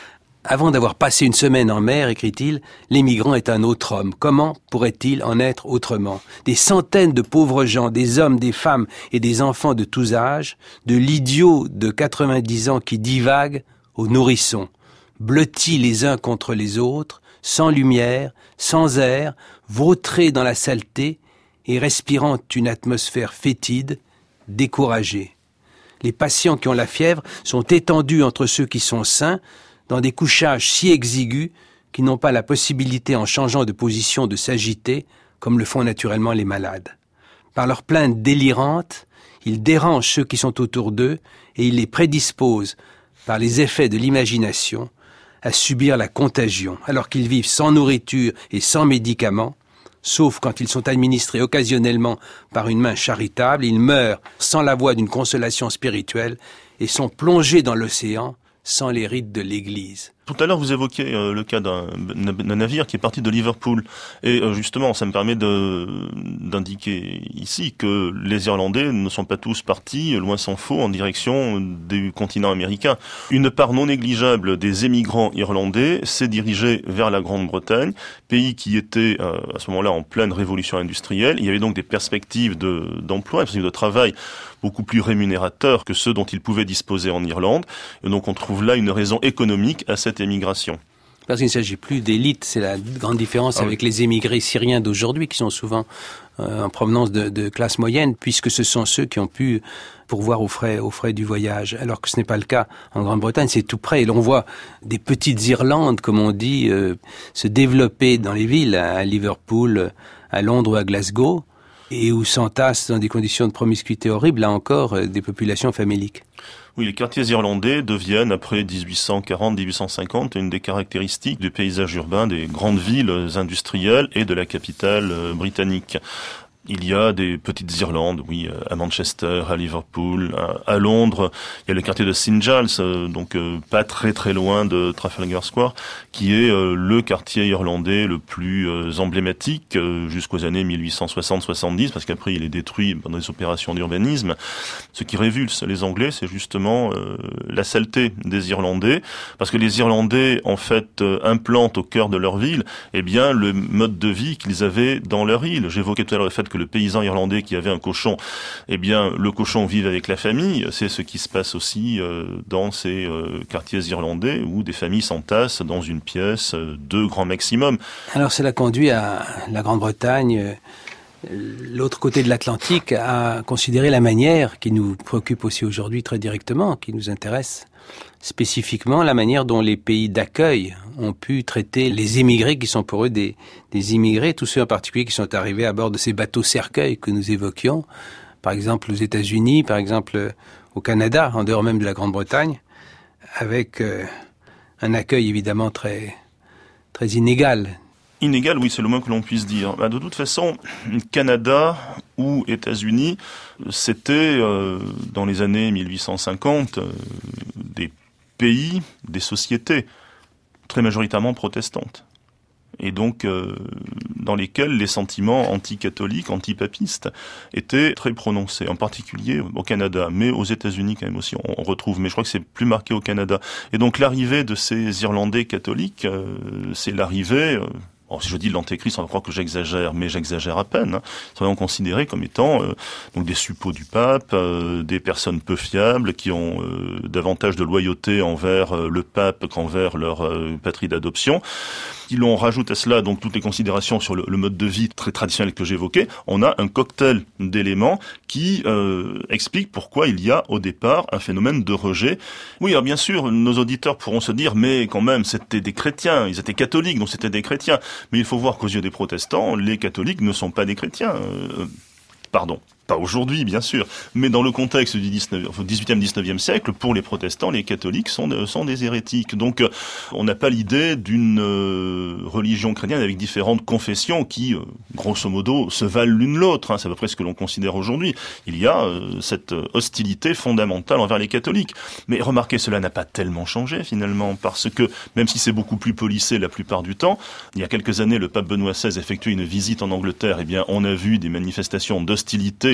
Avant d'avoir passé une semaine en mer, écrit-il, l'émigrant est un autre homme. Comment pourrait-il en être autrement? Des centaines de pauvres gens, des hommes, des femmes et des enfants de tous âges, de l'idiot de quatre-vingt-dix ans qui divague aux nourrissons, blottis les uns contre les autres, sans lumière, sans air, vautrés dans la saleté et respirant une atmosphère fétide, découragés. Les patients qui ont la fièvre sont étendus entre ceux qui sont sains, dans des couchages si exigus qu'ils n'ont pas la possibilité, en changeant de position, de s'agiter, comme le font naturellement les malades. Par leurs plaintes délirantes, ils dérangent ceux qui sont autour d'eux et ils les prédisposent, par les effets de l'imagination, à subir la contagion, alors qu'ils vivent sans nourriture et sans médicaments, sauf quand ils sont administrés occasionnellement par une main charitable. Ils meurent sans la voie d'une consolation spirituelle et sont plongés dans l'océan sans les rites de l'Église. Tout à l'heure, vous évoquiez euh, le cas d'un, d'un navire qui est parti de Liverpool. Et euh, justement, ça me permet de, d'indiquer ici que les Irlandais ne sont pas tous partis, loin s'en faut, en direction du continent américain. Une part non négligeable des émigrants irlandais s'est dirigée vers la Grande-Bretagne, pays qui était euh, à ce moment-là en pleine révolution industrielle. Il y avait donc des perspectives de, d'emploi, des perspectives de travail beaucoup plus rémunérateurs que ceux dont ils pouvaient disposer en Irlande. Et donc on trouve là une raison économique à cette émigration. Parce qu'il ne s'agit plus d'élite, c'est la grande différence ah avec oui. les émigrés syriens d'aujourd'hui, qui sont souvent euh, en provenance de, de classe moyenne, puisque ce sont ceux qui ont pu pourvoir aux frais, aux frais du voyage, alors que ce n'est pas le cas en Grande-Bretagne, c'est tout près. Et l'on voit des petites Irlandes, comme on dit, euh, se développer dans les villes, à Liverpool, à Londres ou à Glasgow, et où s'entassent dans des conditions de promiscuité horribles, là encore, euh, des populations faméliques. Oui, les quartiers irlandais deviennent, après dix-huit cent quarante dix-huit cent cinquante, une des caractéristiques du paysage urbain des grandes villes industrielles et de la capitale britannique. Il y a des petites Irlandes, oui, à Manchester, à Liverpool, à, à Londres. Il y a le quartier de Saint Giles, euh, donc euh, pas très très loin de Trafalgar Square, qui est euh, le quartier irlandais le plus euh, emblématique euh, jusqu'aux années dix-huit cent soixante soixante-dix, parce qu'après il est détruit pendant des opérations d'urbanisme. Ce qui révulse les Anglais, c'est justement euh, la saleté des Irlandais, parce que les Irlandais, en fait, euh, implantent au cœur de leur ville, eh bien, le mode de vie qu'ils avaient dans leur île. J'évoquais tout à l'heure le fait que le paysan irlandais qui avait un cochon, eh bien, le cochon vit avec la famille. C'est ce qui se passe aussi euh, dans ces euh, quartiers irlandais où des familles s'entassent dans une pièce, euh, deux grands maximum. Alors cela conduit à la Grande-Bretagne, euh, l'autre côté de l'Atlantique, à considérer la manière qui nous préoccupe aussi aujourd'hui très directement, qui nous intéresse spécifiquement, la manière dont les pays d'accueil ont pu traiter les émigrés qui sont pour eux des, des immigrés, tous ceux en particulier qui sont arrivés à bord de ces bateaux cercueils que nous évoquions, par exemple aux États-Unis, par exemple au Canada, en dehors même de la Grande-Bretagne, avec euh, un accueil évidemment très, très inégal. Inégal, oui, c'est le moins que l'on puisse dire. Bah, de toute façon, Canada ou États-Unis, c'était, euh, dans les années dix-huit cent cinquante, euh, des pays, des sociétés très majoritairement protestantes. Et donc, euh, dans lesquels les sentiments anti-catholiques, anti-papistes étaient très prononcés, en particulier au Canada, mais aux États-Unis quand même aussi, on, on retrouve, mais je crois que c'est plus marqué au Canada. Et donc, l'arrivée de ces Irlandais catholiques, euh, c'est l'arrivée... Euh, Alors, si je dis l'antéchrist, on va croire que j'exagère, mais j'exagère à peine. Hein. Soyons considérés comme étant euh, donc des suppôts du pape, euh, des personnes peu fiables qui ont euh, davantage de loyauté envers euh, le pape qu'envers leur euh, patrie d'adoption. Si l'on rajoute à cela donc toutes les considérations sur le, le mode de vie très traditionnel que j'évoquais, on a un cocktail d'éléments qui euh, explique pourquoi il y a au départ un phénomène de rejet. Oui, alors bien sûr, nos auditeurs pourront se dire, mais quand même, c'était des chrétiens, ils étaient catholiques, donc c'était des chrétiens. Mais il faut voir qu'aux yeux des protestants, les catholiques ne sont pas des chrétiens. Euh, pardon. Pas aujourd'hui, bien sûr, mais dans le contexte du dix-huitième dix-neuvième siècle, pour les protestants, les catholiques sont, sont des hérétiques. Donc, euh, on n'a pas l'idée d'une euh, religion chrétienne avec différentes confessions qui, euh, grosso modo, se valent l'une l'autre. Hein, c'est à peu près ce que l'on considère aujourd'hui. Il y a euh, cette hostilité fondamentale envers les catholiques. Mais remarquez, cela n'a pas tellement changé, finalement, parce que, même si c'est beaucoup plus policé la plupart du temps, il y a quelques années, le pape Benoît seize effectuait une visite en Angleterre, eh bien, on a vu des manifestations d'hostilité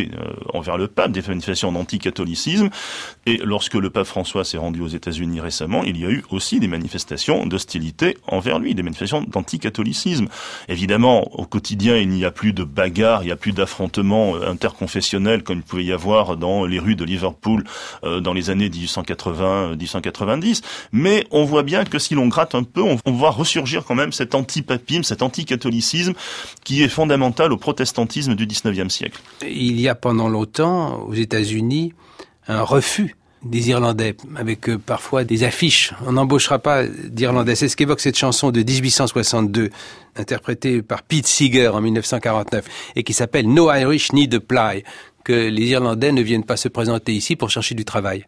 d'hostilité euh, envers le pape, des manifestations d'anticatholicisme. Et lorsque le pape François s'est rendu aux États-Unis récemment, il y a eu aussi des manifestations d'hostilité envers lui, des manifestations d'anticatholicisme. Évidemment, au quotidien, il n'y a plus de bagarres, il n'y a plus d'affrontements interconfessionnels comme il pouvait y avoir dans les rues de Liverpool euh, dans les années dix-huit cent quatre-vingts dix-huit cent quatre-vingt-dix. Mais on voit bien que si l'on gratte un peu, on, on voit ressurgir quand même cet antipapisme, cet anticatholicisme qui est fondamental au protestantisme du dix-neuvième siècle. Il y a pendant longtemps, aux États-Unis, un refus des Irlandais, avec euh, parfois des affiches. On n'embauchera pas d'Irlandais. C'est ce qu'évoque cette chanson de dix-huit cent soixante-deux, interprétée par Pete Seeger en mille neuf cent quarante-neuf, et qui s'appelle « No Irish Need Apply », que les Irlandais ne viennent pas se présenter ici pour chercher du travail.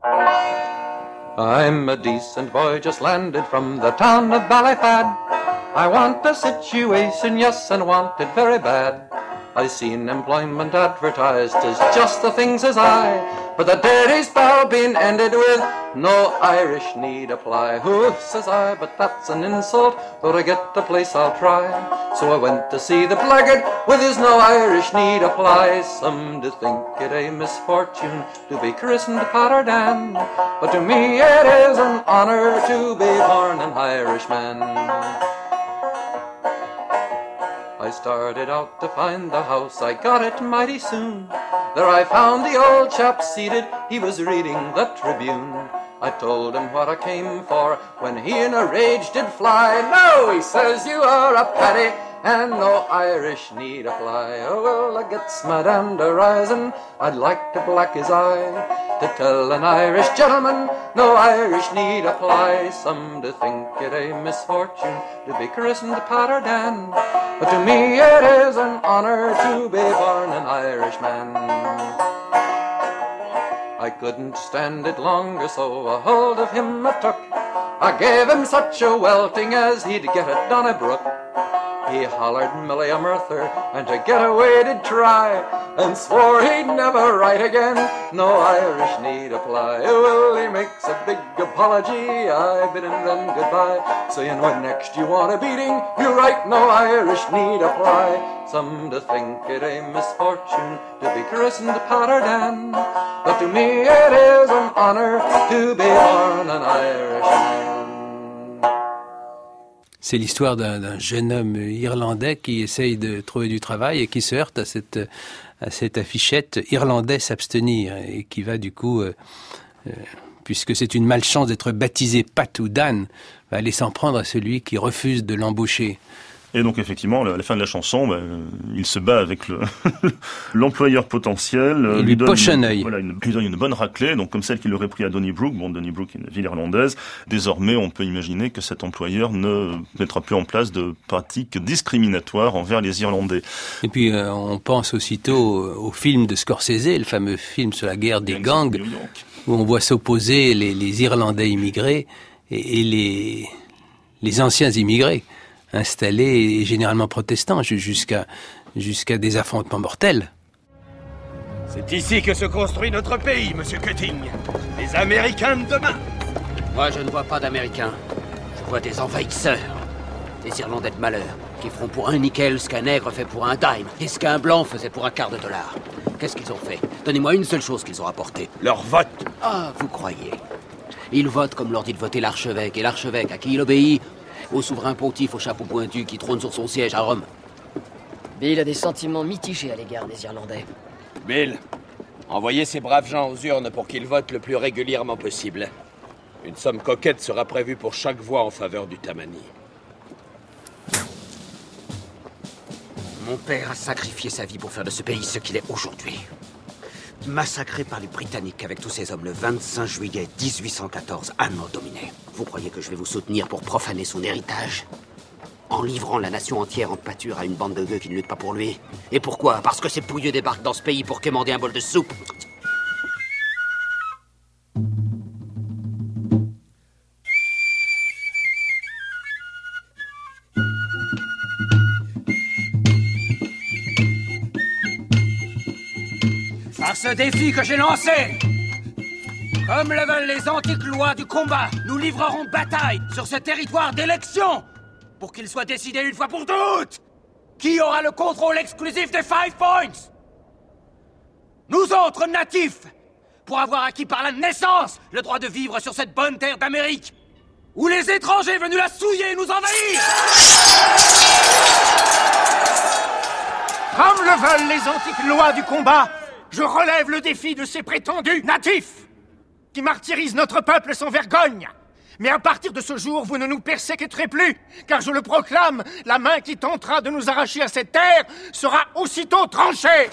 I'm a decent boy just landed from the town of Ballyfad. I want a situation, yes, and want it very bad. I seen employment advertised as just the thing, says I. But the dirty spell been ended with no Irish need apply. Oh, says I, but that's an insult. Though to get the place I'll try. So I went to see the blackguard with his no Irish need apply. Some do think it a misfortune to be christened Pater Dan. But to me it is an honour to be born an Irishman. I started out to find the house, I got it mighty soon. There I found the old chap seated, he was reading the Tribune. I told him what I came for, when he in a rage did fly. No, he says, you are a Paddy, and no Irish need apply. Oh, well, I gets my damned horizon, I'd like to black his eye, to tell an Irish gentleman, no Irish need apply. Some do think it a misfortune to be christened Pater Dan, but to me it is an honour to be born an Irishman. I couldn't stand it longer, so a hold of him I took. I gave him such a welting as he'd get at Donnybrook. He hollered Millie a Murther, and to get away did try, and swore he'd never write again, no Irish need apply. Well, he makes a big apology, I bid him then goodbye, saying when next you want a beating, you write no Irish need apply. Some do think it a misfortune to be christened Pater Dan, but to me it is an honour to be born an Irishman. C'est l'histoire d'un, d'un jeune homme irlandais qui essaye de trouver du travail et qui se heurte à cette, à cette affichette « Irlandais s'abstenir » et qui va du coup, euh, euh, puisque c'est une malchance d'être baptisé Pat ou Dan, va aller s'en prendre à celui qui refuse de l'embaucher. Et donc effectivement, à la fin de la chanson, ben, il se bat avec le l'employeur potentiel. Il lui, lui donne poche un œil. Voilà, une, lui donne une bonne raclée, donc comme celle qu'il aurait pris à Donnybrook. Bon, Donnybrook est une ville irlandaise. Désormais, on peut imaginer que cet employeur ne mettra plus en place de pratiques discriminatoires envers les Irlandais. Et puis, euh, on pense aussitôt au film de Scorsese, le fameux film sur la guerre des gangs, où on voit s'opposer les, les Irlandais immigrés et, et les, les anciens immigrés, installés et généralement protestants, jusqu'à, jusqu'à des affrontements mortels. C'est ici que se construit notre pays, monsieur Cutting. Les Américains de demain. Moi, je ne vois pas d'Américains. Je vois des envahisseurs. Des Irlandais de malheur, qui feront pour un nickel ce qu'un nègre fait pour un dime, et ce qu'un blanc faisait pour un quart de dollar. Qu'est-ce qu'ils ont fait? Donnez-moi une seule chose qu'ils ont apportée. Leur vote. Ah, vous croyez? Ils votent comme leur dit de voter l'archevêque, et l'archevêque, à qui il obéit? Au souverain pontife au chapeau pointu qui trône sur son siège à Rome. Bill a des sentiments mitigés à l'égard des Irlandais. Bill, envoyez ces braves gens aux urnes pour qu'ils votent le plus régulièrement possible. Une somme coquette sera prévue pour chaque voix en faveur du Tammany. Mon père a sacrifié sa vie pour faire de ce pays ce qu'il est aujourd'hui. Massacré par les Britanniques avec tous ces hommes le vingt-cinq juillet dix-huit cent quatorze, Anno Domini. Vous croyez que je vais vous soutenir pour profaner son héritage? En livrant la nation entière en pâture à une bande de gueux qui ne lutte pas pour lui? Et pourquoi? Parce que ces pouilleux débarquent dans ce pays pour quémander un bol de soupe? Par ce défi que j'ai lancé, comme le veulent les antiques lois du combat, nous livrerons bataille sur ce territoire d'élection pour qu'il soit décidé une fois pour toutes qui aura le contrôle exclusif des Five Points. nous autres natifs, pour avoir acquis par la naissance le droit de vivre sur cette bonne terre d'Amérique, où les étrangers venus la souiller et nous envahir. Comme le veulent les antiques lois du combat, je relève le défi de ces prétendus natifs qui martyrisent notre peuple sans vergogne. Mais à partir de ce jour, vous ne nous persécuterez plus, car je le proclame, la main qui tentera de nous arracher à cette terre sera aussitôt tranchée.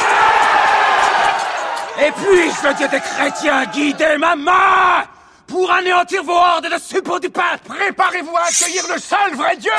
Et puisse le Dieu des chrétiens guider ma main pour anéantir vos hordes de suppôts du pape. Préparez-vous à accueillir le seul vrai Dieu.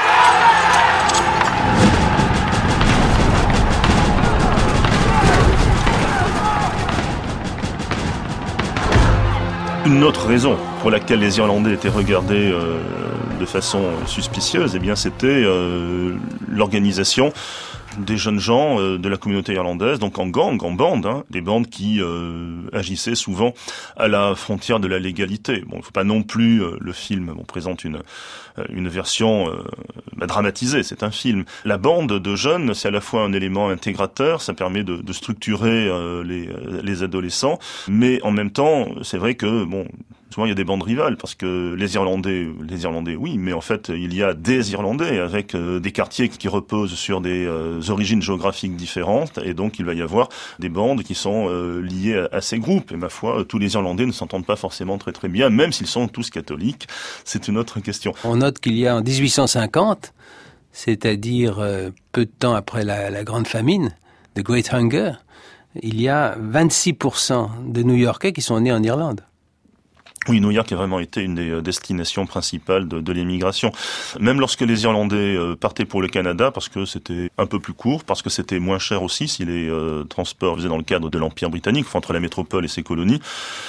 Une autre raison pour laquelle les Irlandais étaient regardés euh, de façon suspicieuse, eh bien, c'était euh, l'organisation des jeunes gens euh, de la communauté irlandaise, donc en gang, en bande, hein, des bandes qui euh, agissaient souvent à la frontière de la légalité. Bon, il ne faut pas non plus, euh, le film on présente une euh, une version euh, bah, dramatisée, c'est un film. La bande de jeunes, c'est à la fois un élément intégrateur, ça permet de, de structurer euh, les, les adolescents, mais en même temps, c'est vrai que, bon, souvent il y a des bandes rivales, parce que les Irlandais, les Irlandais, oui, mais en fait il y a des Irlandais avec euh, des quartiers qui reposent sur des euh, origines géographiques différentes, et donc il va y avoir des bandes qui sont euh, liées à, à ces groupes. Et ma foi, tous les Irlandais ne s'entendent pas forcément très très bien, même s'ils sont tous catholiques. C'est une autre question. On note qu'il y a en dix-huit cent cinquante, c'est-à-dire euh, peu de temps après la, la grande famine, the Great Hunger, il y a vingt-six pour cent de New-Yorkais qui sont nés en Irlande. Oui, New York a vraiment été une des destinations principales de, de l'émigration. Même lorsque les Irlandais euh, partaient pour le Canada, parce que c'était un peu plus court, parce que c'était moins cher aussi si les euh, transports faisaient dans le cadre de l'Empire britannique, enfin, entre la métropole et ses colonies,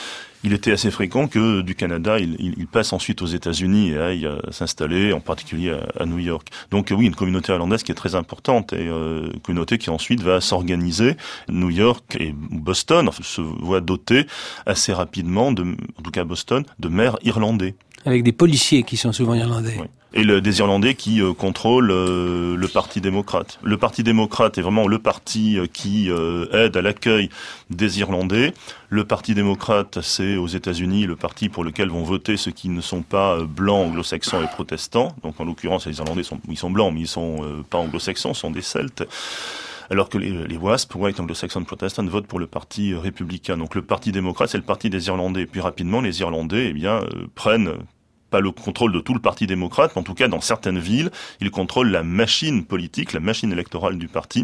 il était assez fréquent que du Canada, il, il, il passe ensuite aux États-Unis et aille euh, s'installer, en particulier à, à New York. Donc oui, une communauté irlandaise qui est très importante et euh, une communauté qui ensuite va s'organiser. New York et Boston enfin, se voient dotés assez rapidement, de, en tout cas Boston, de maires irlandais. Avec des policiers qui sont souvent irlandais. Oui. Et le, des Irlandais qui euh, contrôlent euh, le Parti démocrate. Le Parti démocrate est vraiment le parti euh, qui euh, aide à l'accueil des Irlandais. Le Parti démocrate, c'est aux États-Unis le parti pour lequel vont voter ceux qui ne sont pas euh, blancs, anglo-saxons et protestants. Donc en l'occurrence, les Irlandais sont, ils sont blancs, mais ils sont euh, pas anglo-saxons, sont des Celtes. Alors que les, les W A S P, White Anglo-Saxon Protestant, votent pour le parti euh, républicain. Donc le Parti démocrate, c'est le parti des Irlandais. Puis rapidement, les Irlandais, eh bien, euh, prennent pas le contrôle de tout le Parti démocrate, mais en tout cas, dans certaines villes, ils contrôlent la machine politique, la machine électorale du parti,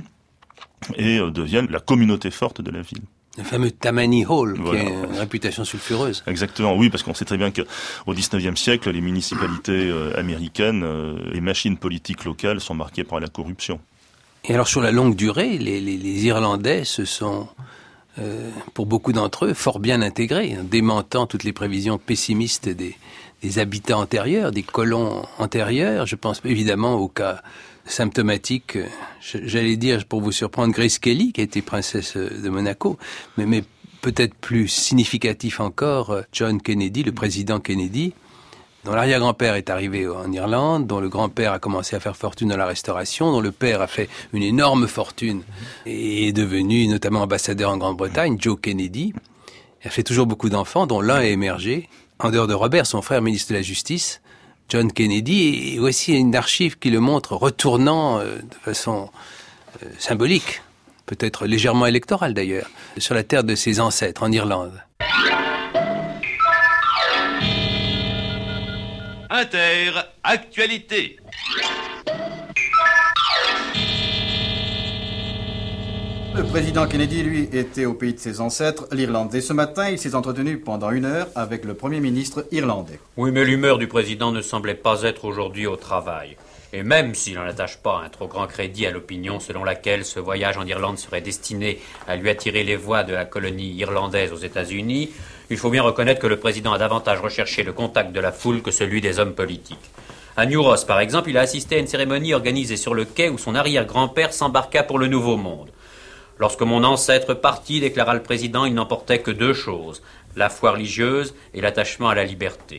et euh, deviennent la communauté forte de la ville. Le fameux Tammany Hall, voilà. Qui a une réputation sulfureuse. Exactement, oui, parce qu'on sait très bien qu'au dix-neuvième siècle, les municipalités euh, américaines, euh, les machines politiques locales sont marquées par la corruption. Et alors, sur la longue durée, les, les, les Irlandais se sont, euh, pour beaucoup d'entre eux, fort bien intégrés, démentant toutes les prévisions pessimistes des des habitats antérieurs, des colons antérieurs. Je pense évidemment au cas symptomatique, j'allais dire pour vous surprendre, Grace Kelly, qui a été princesse de Monaco, mais, mais peut-être plus significatif encore, John Kennedy, le président Kennedy, dont l'arrière-grand-père est arrivé en Irlande, dont le grand-père a commencé à faire fortune dans la Restauration, dont le père a fait une énorme fortune et est devenu notamment ambassadeur en Grande-Bretagne, Joe Kennedy. Il a fait toujours beaucoup d'enfants, dont l'un a émergé. En dehors de Robert, son frère ministre de la Justice, John Kennedy, et voici une archive qui le montre retournant euh, de façon euh, symbolique, peut-être légèrement électorale d'ailleurs, sur la terre de ses ancêtres en Irlande. Inter, actualité. Le président Kennedy, lui, était au pays de ses ancêtres, l'Irlande. Et ce matin, il s'est entretenu pendant une heure avec le Premier ministre irlandais. Oui, mais l'humeur du président ne semblait pas être aujourd'hui au travail. Et même s'il n'en attache pas un trop grand crédit à l'opinion selon laquelle ce voyage en Irlande serait destiné à lui attirer les voix de la colonie irlandaise aux États-Unis, il faut bien reconnaître que le président a davantage recherché le contact de la foule que celui des hommes politiques. À New Ross, par exemple, il a assisté à une cérémonie organisée sur le quai où son arrière-grand-père s'embarqua pour le Nouveau Monde. Lorsque mon ancêtre partit, déclara le président, il n'emportait que deux choses, la foi religieuse et l'attachement à la liberté.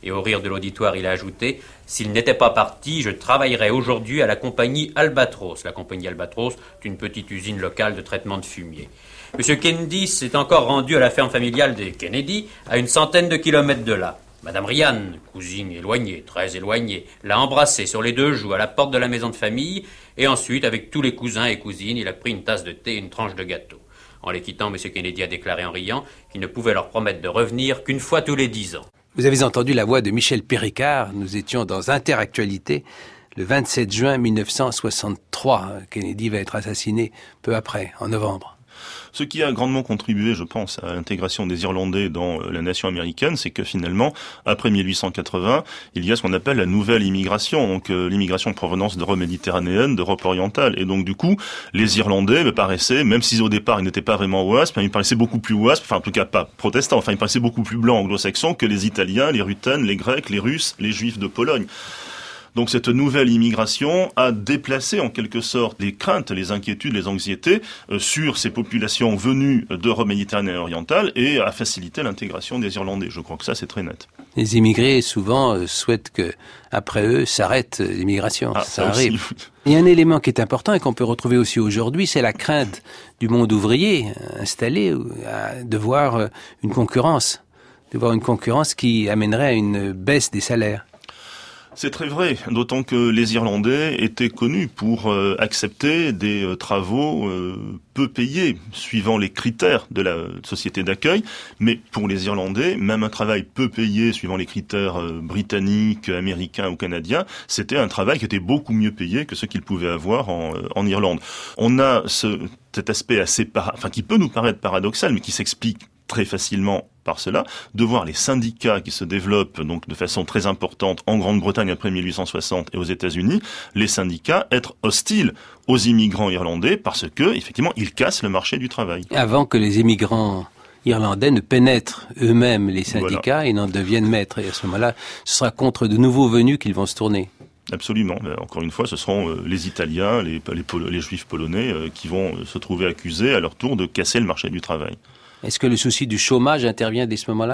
Et au rire de l'auditoire, il a ajouté « S'il n'était pas parti, je travaillerais aujourd'hui à la compagnie Albatros. » La compagnie Albatros est une petite usine locale de traitement de fumier. M. Kennedy s'est encore rendu à la ferme familiale des Kennedy, à une centaine de kilomètres de là. Madame Ryan, cousine éloignée, très éloignée, l'a embrassé sur les deux joues à la porte de la maison de famille, et ensuite, avec tous les cousins et cousines, il a pris une tasse de thé et une tranche de gâteau. En les quittant, M. Kennedy a déclaré en riant qu'il ne pouvait leur promettre de revenir qu'une fois tous les dix ans. Vous avez entendu la voix de Michel Péricard. Nous étions dans Interactualité le vingt-sept juin mille neuf cent soixante-trois. Kennedy va être assassiné peu après, en novembre. Ce qui a grandement contribué, je pense, à l'intégration des Irlandais dans la nation américaine, c'est que finalement, après mille huit cent quatre-vingts, il y a ce qu'on appelle la nouvelle immigration, donc euh, l'immigration de provenance d'Europe méditerranéenne, d'Europe orientale. Et donc du coup, les Irlandais me paraissaient, même si au départ ils n'étaient pas vraiment WASP, ils me paraissaient beaucoup plus WASP, enfin en tout cas pas protestants, enfin ils me paraissaient beaucoup plus blancs anglo-saxons que les Italiens, les Ruthènes, les Grecs, les Russes, les Juifs de Pologne. Donc cette nouvelle immigration a déplacé en quelque sorte les craintes, les inquiétudes, les anxiétés euh, sur ces populations venues d'Europe méditerranéenne orientale et a facilité l'intégration des Irlandais. Je crois que ça c'est très net. Les immigrés souvent euh, souhaitent que après eux s'arrête l'immigration. Ah, ça, ça arrive. Aussi. Il y a un élément qui est important et qu'on peut retrouver aussi aujourd'hui, c'est la crainte du monde ouvrier installé à, de voir une concurrence, de voir une concurrence qui amènerait à une baisse des salaires. C'est très vrai, d'autant que les Irlandais étaient connus pour euh, accepter des euh, travaux euh, peu payés, suivant les critères de la société d'accueil. Mais pour les Irlandais, même un travail peu payé, suivant les critères euh, britanniques, américains ou canadiens, c'était un travail qui était beaucoup mieux payé que ce qu'ils pouvaient avoir en, euh, en Irlande. On a ce, cet aspect assez, para... enfin qui peut nous paraître paradoxal, mais qui s'explique très facilement par cela, de voir les syndicats qui se développent donc de façon très importante en Grande-Bretagne après mille huit cent soixante et aux États-Unis, les syndicats être hostiles aux immigrants irlandais parce que effectivement ils cassent le marché du travail. Avant que les immigrants irlandais ne pénètrent eux-mêmes les syndicats voilà. et n'en deviennent maîtres, et à ce moment-là, ce sera contre de nouveaux venus qu'ils vont se tourner. Absolument. Encore une fois, ce seront euh, les Italiens, les, les, Polo- les Juifs polonais euh, qui vont euh, se trouver accusés à leur tour de casser le marché du travail. Est-ce que le souci du chômage intervient dès ce moment-là ?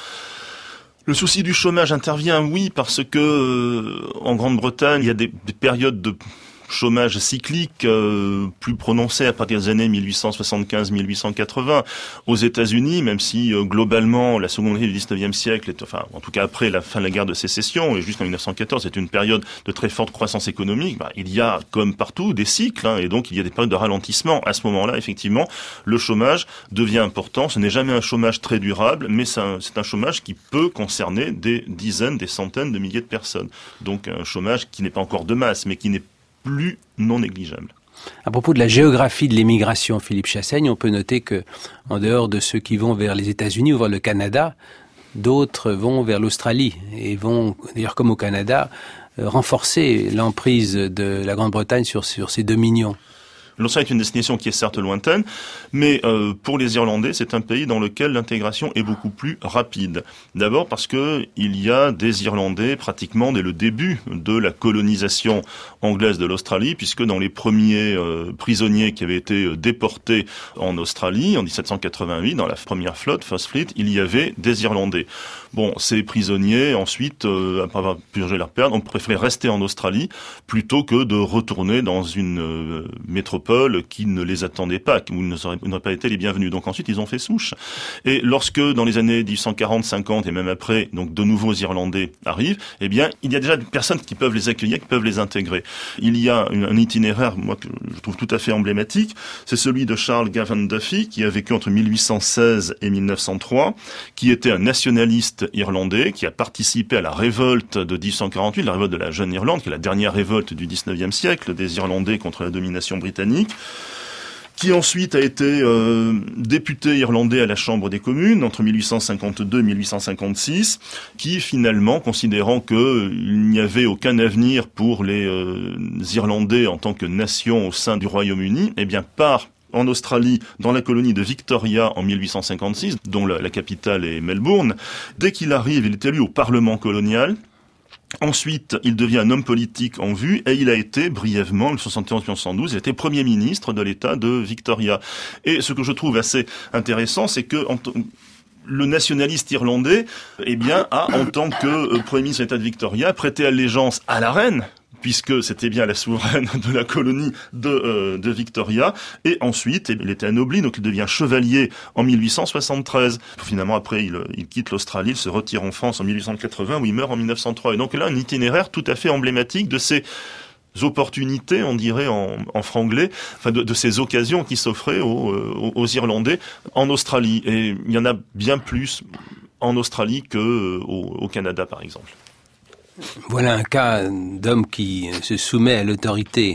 Le souci du chômage intervient, oui, parce que euh, en Grande-Bretagne, il y a des, des périodes de chômage cyclique euh, plus prononcé à partir des années mille huit cent soixante-quinze mille huit cent quatre-vingts. Aux États-Unis, même si euh, globalement la seconde moitié du dix-neuvième siècle, est, enfin en tout cas après la fin de la guerre de sécession et jusqu'en mille neuf cent quatorze, c'est une période de très forte croissance économique, bah, il y a comme partout des cycles hein, et donc il y a des périodes de ralentissement. À ce moment-là, effectivement, le chômage devient important. Ce n'est jamais un chômage très durable, mais c'est un, c'est un chômage qui peut concerner des dizaines, des centaines de milliers de personnes. Donc un chômage qui n'est pas encore de masse, mais qui n'est plus non négligeable. À propos de la géographie de l'émigration, Philippe Chassaigne, on peut noter que, en dehors de ceux qui vont vers les États-Unis ou vers le Canada, d'autres vont vers l'Australie et vont, d'ailleurs comme au Canada, renforcer l'emprise de la Grande-Bretagne sur, sur ses dominions. L'Australie est une destination qui est certes lointaine, mais euh, pour les Irlandais, c'est un pays dans lequel l'intégration est beaucoup plus rapide. D'abord parce que il y a des Irlandais pratiquement dès le début de la colonisation anglaise de l'Australie, puisque dans les premiers euh, prisonniers qui avaient été déportés en Australie en dix-sept cent quatre-vingt-huit, dans la première flotte, First Fleet, il y avait des Irlandais. Bon, ces prisonniers, ensuite, euh, après avoir purgé leur peine, ont préféré rester en Australie plutôt que de retourner dans une euh, métropole qui ne les attendait pas, où ils n'auraient pas été les bienvenus. Donc ensuite, ils ont fait souche. Et lorsque, dans les années dix-huit cent quarante, cinquante et même après, donc de nouveaux Irlandais arrivent, eh bien, il y a déjà des personnes qui peuvent les accueillir, qui peuvent les intégrer. Il y a un itinéraire, moi, que je trouve tout à fait emblématique, c'est celui de Charles Gavan Duffy, qui a vécu entre mille huit cent seize et mille neuf cent trois, qui était un nationaliste irlandais, qui a participé à la révolte de dix-huit cent quarante-huit, la révolte de la Jeune Irlande, qui est la dernière révolte du dix-neuvième siècle, des Irlandais contre la domination britannique, qui ensuite a été euh, député irlandais à la Chambre des communes entre mille huit cent cinquante-deux et mille huit cent cinquante-six, qui finalement, considérant qu'il n'y avait aucun avenir pour les euh, Irlandais en tant que nation au sein du Royaume-Uni, eh bien part en Australie, dans la colonie de Victoria en mille huit cent cinquante-six, dont la, la capitale est Melbourne. Dès qu'il arrive, il est élu au Parlement colonial. Ensuite, il devient un homme politique en vue et il a été brièvement, en soixante et onze soixante douze, il a été Premier ministre de l'État de Victoria. Et ce que je trouve assez intéressant, c'est que en t- le nationaliste irlandais, eh bien, a, en tant que euh, Premier ministre de l'État de Victoria, prêté allégeance à la reine, puisque c'était bien la souveraine de la colonie de, euh, de Victoria, et ensuite, il était anobli, donc il devient chevalier en mille huit cent soixante-treize. Finalement, après, il, il quitte l'Australie, il se retire en France en mille huit cent quatre-vingts, où il meurt en mille neuf cent trois. Et donc là, un itinéraire tout à fait emblématique de ces opportunités, on dirait en, en franglais, enfin de, de ces occasions qui s'offraient aux, aux, aux Irlandais en Australie. Et il y en a bien plus en Australie que au, au Canada, par exemple. Voilà un cas d'homme qui se soumet à l'autorité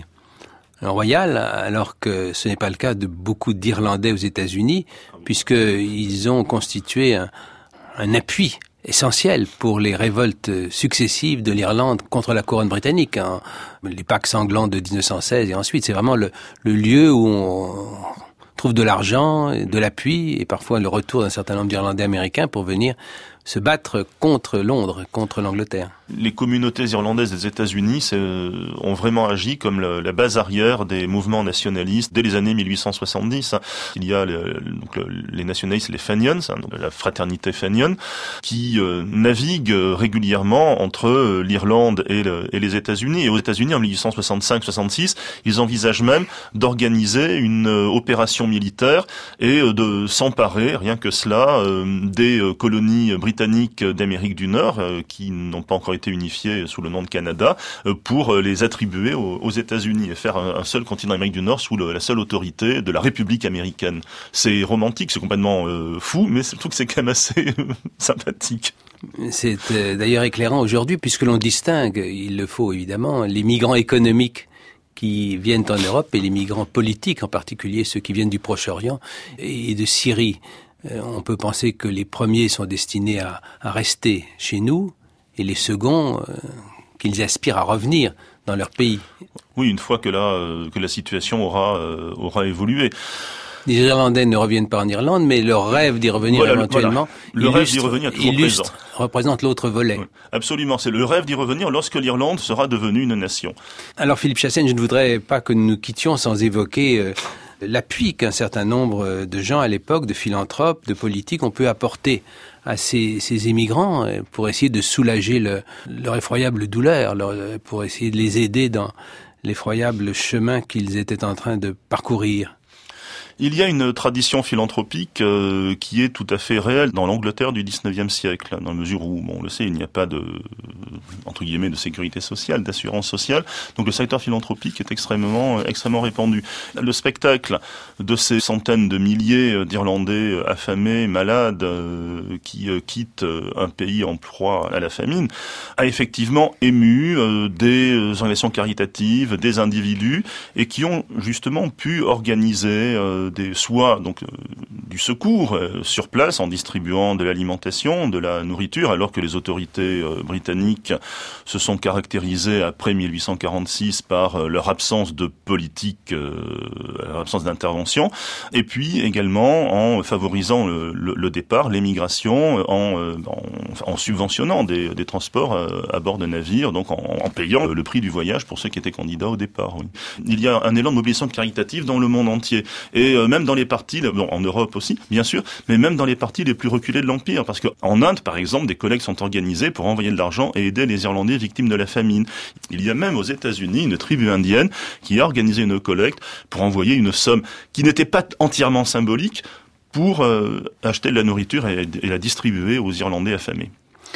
royale, alors que ce n'est pas le cas de beaucoup d'Irlandais aux États-Unis, puisqu'ils ont constitué un, un appui essentiel pour les révoltes successives de l'Irlande contre la couronne britannique, hein. Les Pâques sanglantes de dix-neuf cent seize et ensuite. C'est vraiment le, le lieu où on trouve de l'argent, de l'appui et parfois le retour d'un certain nombre d'Irlandais américains pour venir se battre contre Londres, contre l'Angleterre. Les communautés irlandaises des États-Unis c'est, euh, ont vraiment agi comme le, la base arrière des mouvements nationalistes dès les années mille huit cent soixante-dix. Il y a le, donc le, les nationalistes, les Fenians, hein, donc la fraternité Fenian, qui euh, naviguent régulièrement entre l'Irlande et, le, et les États-Unis. Et aux États-Unis, en mille huit cent soixante-cinq soixante-six, ils envisagent même d'organiser une euh, opération militaire et euh, de s'emparer, rien que cela, euh, des euh, colonies britanniques britanniques d'Amérique du Nord, euh, qui n'ont pas encore été unifiés sous le nom de Canada, euh, pour euh, les attribuer aux, aux États-Unis et faire un, un seul continent d'Amérique du Nord sous le, la seule autorité de la République américaine. C'est romantique, c'est complètement euh, fou, mais je trouve que c'est quand même assez sympathique. C'est euh, d'ailleurs éclairant aujourd'hui, puisque l'on distingue, il le faut évidemment, les migrants économiques qui viennent en Europe et les migrants politiques, en particulier ceux qui viennent du Proche-Orient et de Syrie. On peut penser que les premiers sont destinés à, à rester chez nous et les seconds euh, qu'ils aspirent à revenir dans leur pays. Oui, une fois que la, euh, que la situation aura, euh, aura évolué. Les Irlandais ne reviennent pas en Irlande, mais leur rêve d'y revenir voilà, éventuellement voilà. Le rêve d'y revenir toujours illustre, présent. Représente l'autre volet. Oui, absolument, c'est le rêve d'y revenir lorsque l'Irlande sera devenue une nation. Alors Philippe Chassaigne, je ne voudrais pas que nous nous quittions sans évoquer euh, l'appui qu'un certain nombre de gens à l'époque, de philanthropes, de politiques, ont pu apporter à ces, ces émigrants pour essayer de soulager le, leur effroyable douleur, leur, pour essayer de les aider dans l'effroyable chemin qu'ils étaient en train de parcourir. Il y a une tradition philanthropique euh, qui est tout à fait réelle dans l'Angleterre du dix-neuvième siècle, dans la mesure où, bon, on le sait, il n'y a pas de, entre guillemets, de sécurité sociale, d'assurance sociale. Donc le secteur philanthropique est extrêmement, extrêmement répandu. Le spectacle de ces centaines de milliers d'Irlandais affamés, malades, euh, qui euh, quittent un pays en proie à la famine, a effectivement ému euh, des organisations caritatives, des individus, et qui ont justement pu organiser euh, des soit donc euh, du secours euh, sur place en distribuant de l'alimentation, de la nourriture, alors que les autorités euh, britanniques se sont caractérisées après mille huit cent quarante-six par euh, leur absence de politique, euh, leur absence d'intervention, et puis également en favorisant le, le, le départ, l'émigration, en, euh, en, en subventionnant des, des transports euh, à bord de navires, donc en, en payant le prix du voyage pour ceux qui étaient candidats au départ. Oui. Il y a un élan de mobilisation caritative dans le monde entier. Et euh, même dans les parties, bon, en Europe aussi, bien sûr, mais même dans les parties les plus reculées de l'Empire, parce qu'en Inde, par exemple, des collectes sont organisées pour envoyer de l'argent et aider les Irlandais victimes de la famine. Il y a même aux États-Unis une tribu indienne qui a organisé une collecte pour envoyer une somme qui n'était pas entièrement symbolique pour euh, acheter de la nourriture et, et la distribuer aux Irlandais affamés.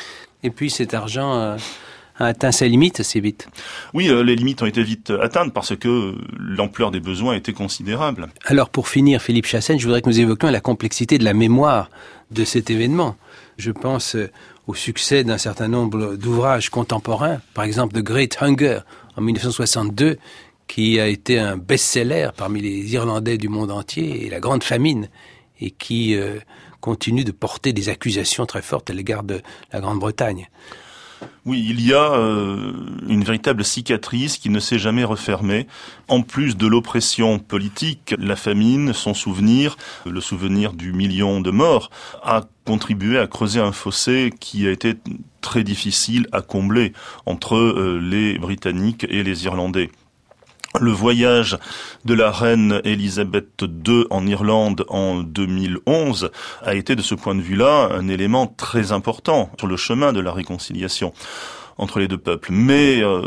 Et puis cet argent euh, a atteint ses limites assez vite. Oui, euh, les limites ont été vite atteintes parce que l'ampleur des besoins était considérable. Alors pour finir, Philippe Chassaigne, je voudrais que nous évoquions la complexité de la mémoire de cet événement. Je pense euh, au succès d'un certain nombre d'ouvrages contemporains, par exemple The Great Hunger en mille neuf cent soixante-deux, qui a été un best-seller parmi les Irlandais du monde entier, et la Grande Famine, et qui euh, continue de porter des accusations très fortes à l'égard de la Grande-Bretagne. Oui, il y a euh, une véritable cicatrice qui ne s'est jamais refermée. En plus de l'oppression politique, la famine, son souvenir, le souvenir du million de morts, a contribué à creuser un fossé qui a été très difficile à combler entre euh, les Britanniques et les Irlandais. Le voyage de la reine Élisabeth deux en Irlande en deux mille onze a été de ce point de vue-là un élément très important sur le chemin de la réconciliation entre les deux peuples. Mais euh,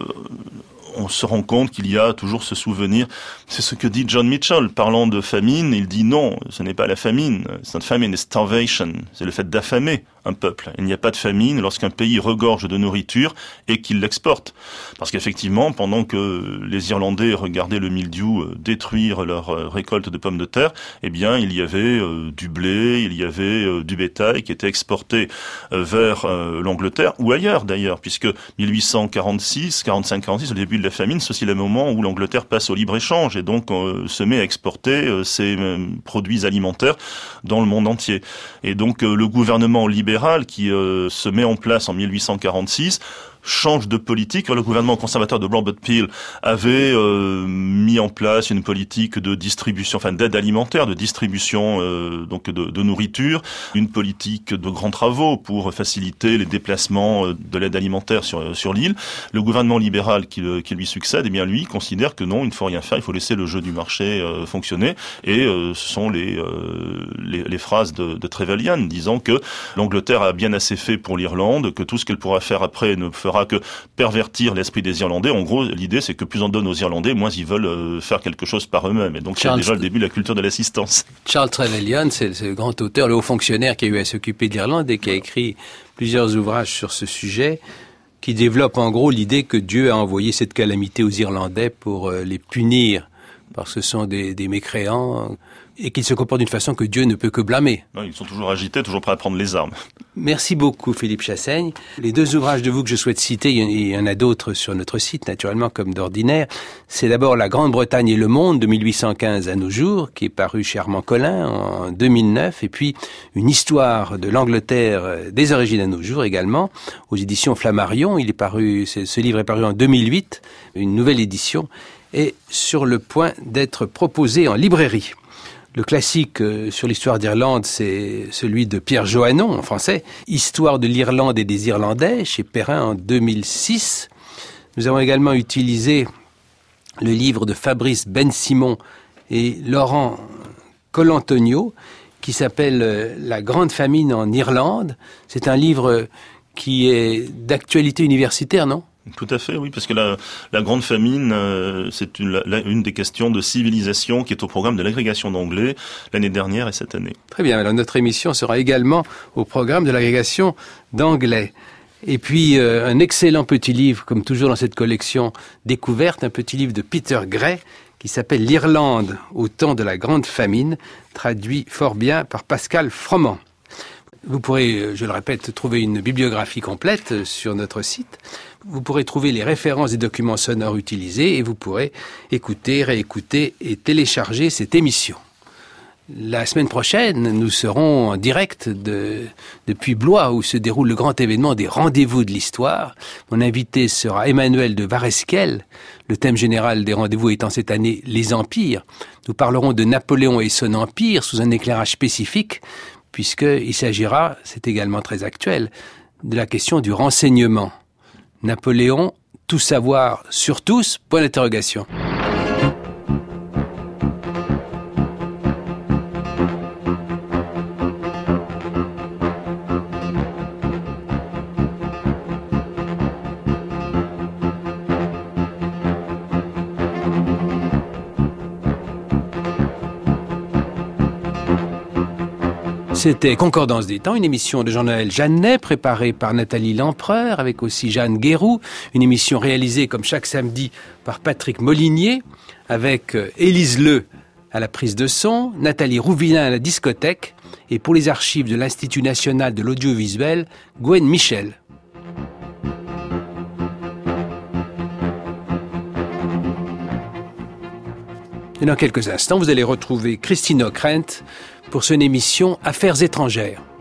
on se rend compte qu'il y a toujours ce souvenir. C'est ce que dit John Mitchell, parlant de famine. Il dit non, ce n'est pas la famine. C'est not famine, it's starvation. C'est le fait d'affamer un peuple. Il n'y a pas de famine lorsqu'un pays regorge de nourriture et qu'il l'exporte. Parce qu'effectivement, pendant que les Irlandais regardaient le mildiou détruire leur récolte de pommes de terre, eh bien, il y avait euh, du blé, il y avait euh, du bétail qui était exporté euh, vers euh, l'Angleterre ou ailleurs d'ailleurs, puisque mille huit cent quarante-six, quarante-cinq quarante-six, au début de la famine, c'est aussi le moment où l'Angleterre passe au libre-échange et donc euh, se met à exporter euh, ses euh, produits alimentaires dans le monde entier. Et donc euh, le gouvernement libéral qui euh, se met en place en mille huit cent quarante-six change de politique. Le gouvernement conservateur de Robert Peel avait euh, mis en place une politique de distribution, enfin d'aide alimentaire, de distribution euh, donc de, de nourriture, une politique de grands travaux pour faciliter les déplacements de l'aide alimentaire sur sur l'île. Le gouvernement libéral qui, qui lui succède, eh bien lui considère que non, il ne faut rien faire, il faut laisser le jeu du marché euh, fonctionner. Et euh, ce sont les, euh, les les phrases de, de Trevelyan disant que l'Angleterre a bien assez fait pour l'Irlande, que tout ce qu'elle pourra faire après ne fera que pervertir l'esprit des Irlandais. En gros, l'idée, c'est que plus on donne aux Irlandais, moins ils veulent euh, faire quelque chose par eux-mêmes. Et donc, c'est déjà le début de la culture de l'assistance. Charles Trevelyan, c'est, c'est le grand auteur, le haut fonctionnaire qui a eu à s'occuper de l'Irlande et qui a écrit plusieurs ouvrages sur ce sujet, qui développe en gros l'idée que Dieu a envoyé cette calamité aux Irlandais pour euh, les punir, parce que ce sont des, des mécréants, et qu'ils se comportent d'une façon que Dieu ne peut que blâmer. Non, ils sont toujours agités, toujours prêts à prendre les armes. Merci beaucoup, Philippe Chassaigne. Les deux ouvrages de vous que je souhaite citer, il y en a d'autres sur notre site, naturellement, comme d'ordinaire. C'est d'abord La Grande-Bretagne et le monde, de mille huit cent quinze à nos jours, qui est paru chez Armand Collin en deux mille neuf, et puis Une histoire de l'Angleterre des origines à nos jours également, aux éditions Flammarion. Il est paru, ce livre est paru en deux mille huit, une nouvelle édition, est sur le point d'être proposé en librairie. Le classique euh, sur l'histoire d'Irlande, c'est celui de Pierre Johannon, en français, Histoire de l'Irlande et des Irlandais, chez Perrin en deux mille six. Nous avons également utilisé le livre de Fabrice Ben-Simon et Laurent Colantonio, qui s'appelle La Grande Famine en Irlande. C'est un livre qui est d'actualité universitaire, non ? Tout à fait, oui, parce que la, la grande famine, euh, c'est une, la, une des questions de civilisation qui est au programme de l'agrégation d'anglais l'année dernière et cette année. Très bien, alors notre émission sera également au programme de l'agrégation d'anglais. Et puis, euh, un excellent petit livre, comme toujours dans cette collection découverte, un petit livre de Peter Gray, qui s'appelle L'Irlande au temps de la grande famine, traduit fort bien par Pascal Froment. Vous pourrez, je le répète, trouver une bibliographie complète sur notre site. Vous pourrez trouver les références des documents sonores utilisés et vous pourrez écouter, réécouter et télécharger cette émission. La semaine prochaine, nous serons en direct de, depuis Blois, où se déroule le grand événement des rendez-vous de l'histoire. Mon invité sera Emmanuel de Varesquel, le thème général des rendez-vous étant cette année les empires. Nous parlerons de Napoléon et son empire sous un éclairage spécifique, puisqu'il s'agira, c'est également très actuel, de la question du renseignement. Napoléon, tout savoir sur tous, point d'interrogation. C'était Concordance des temps, une émission de Jean-Noël Jeannet, préparée par Nathalie Lempereur, avec aussi Jeanne Guéroux, une émission réalisée comme chaque samedi par Patrick Molinier, avec Élise Leu à la prise de son, Nathalie Rouvillain à la discothèque, et pour les archives de l'Institut national de l'audiovisuel, Gwen Michel. Et dans quelques instants, vous allez retrouver Christine Ockrent pour son émission Affaires étrangères.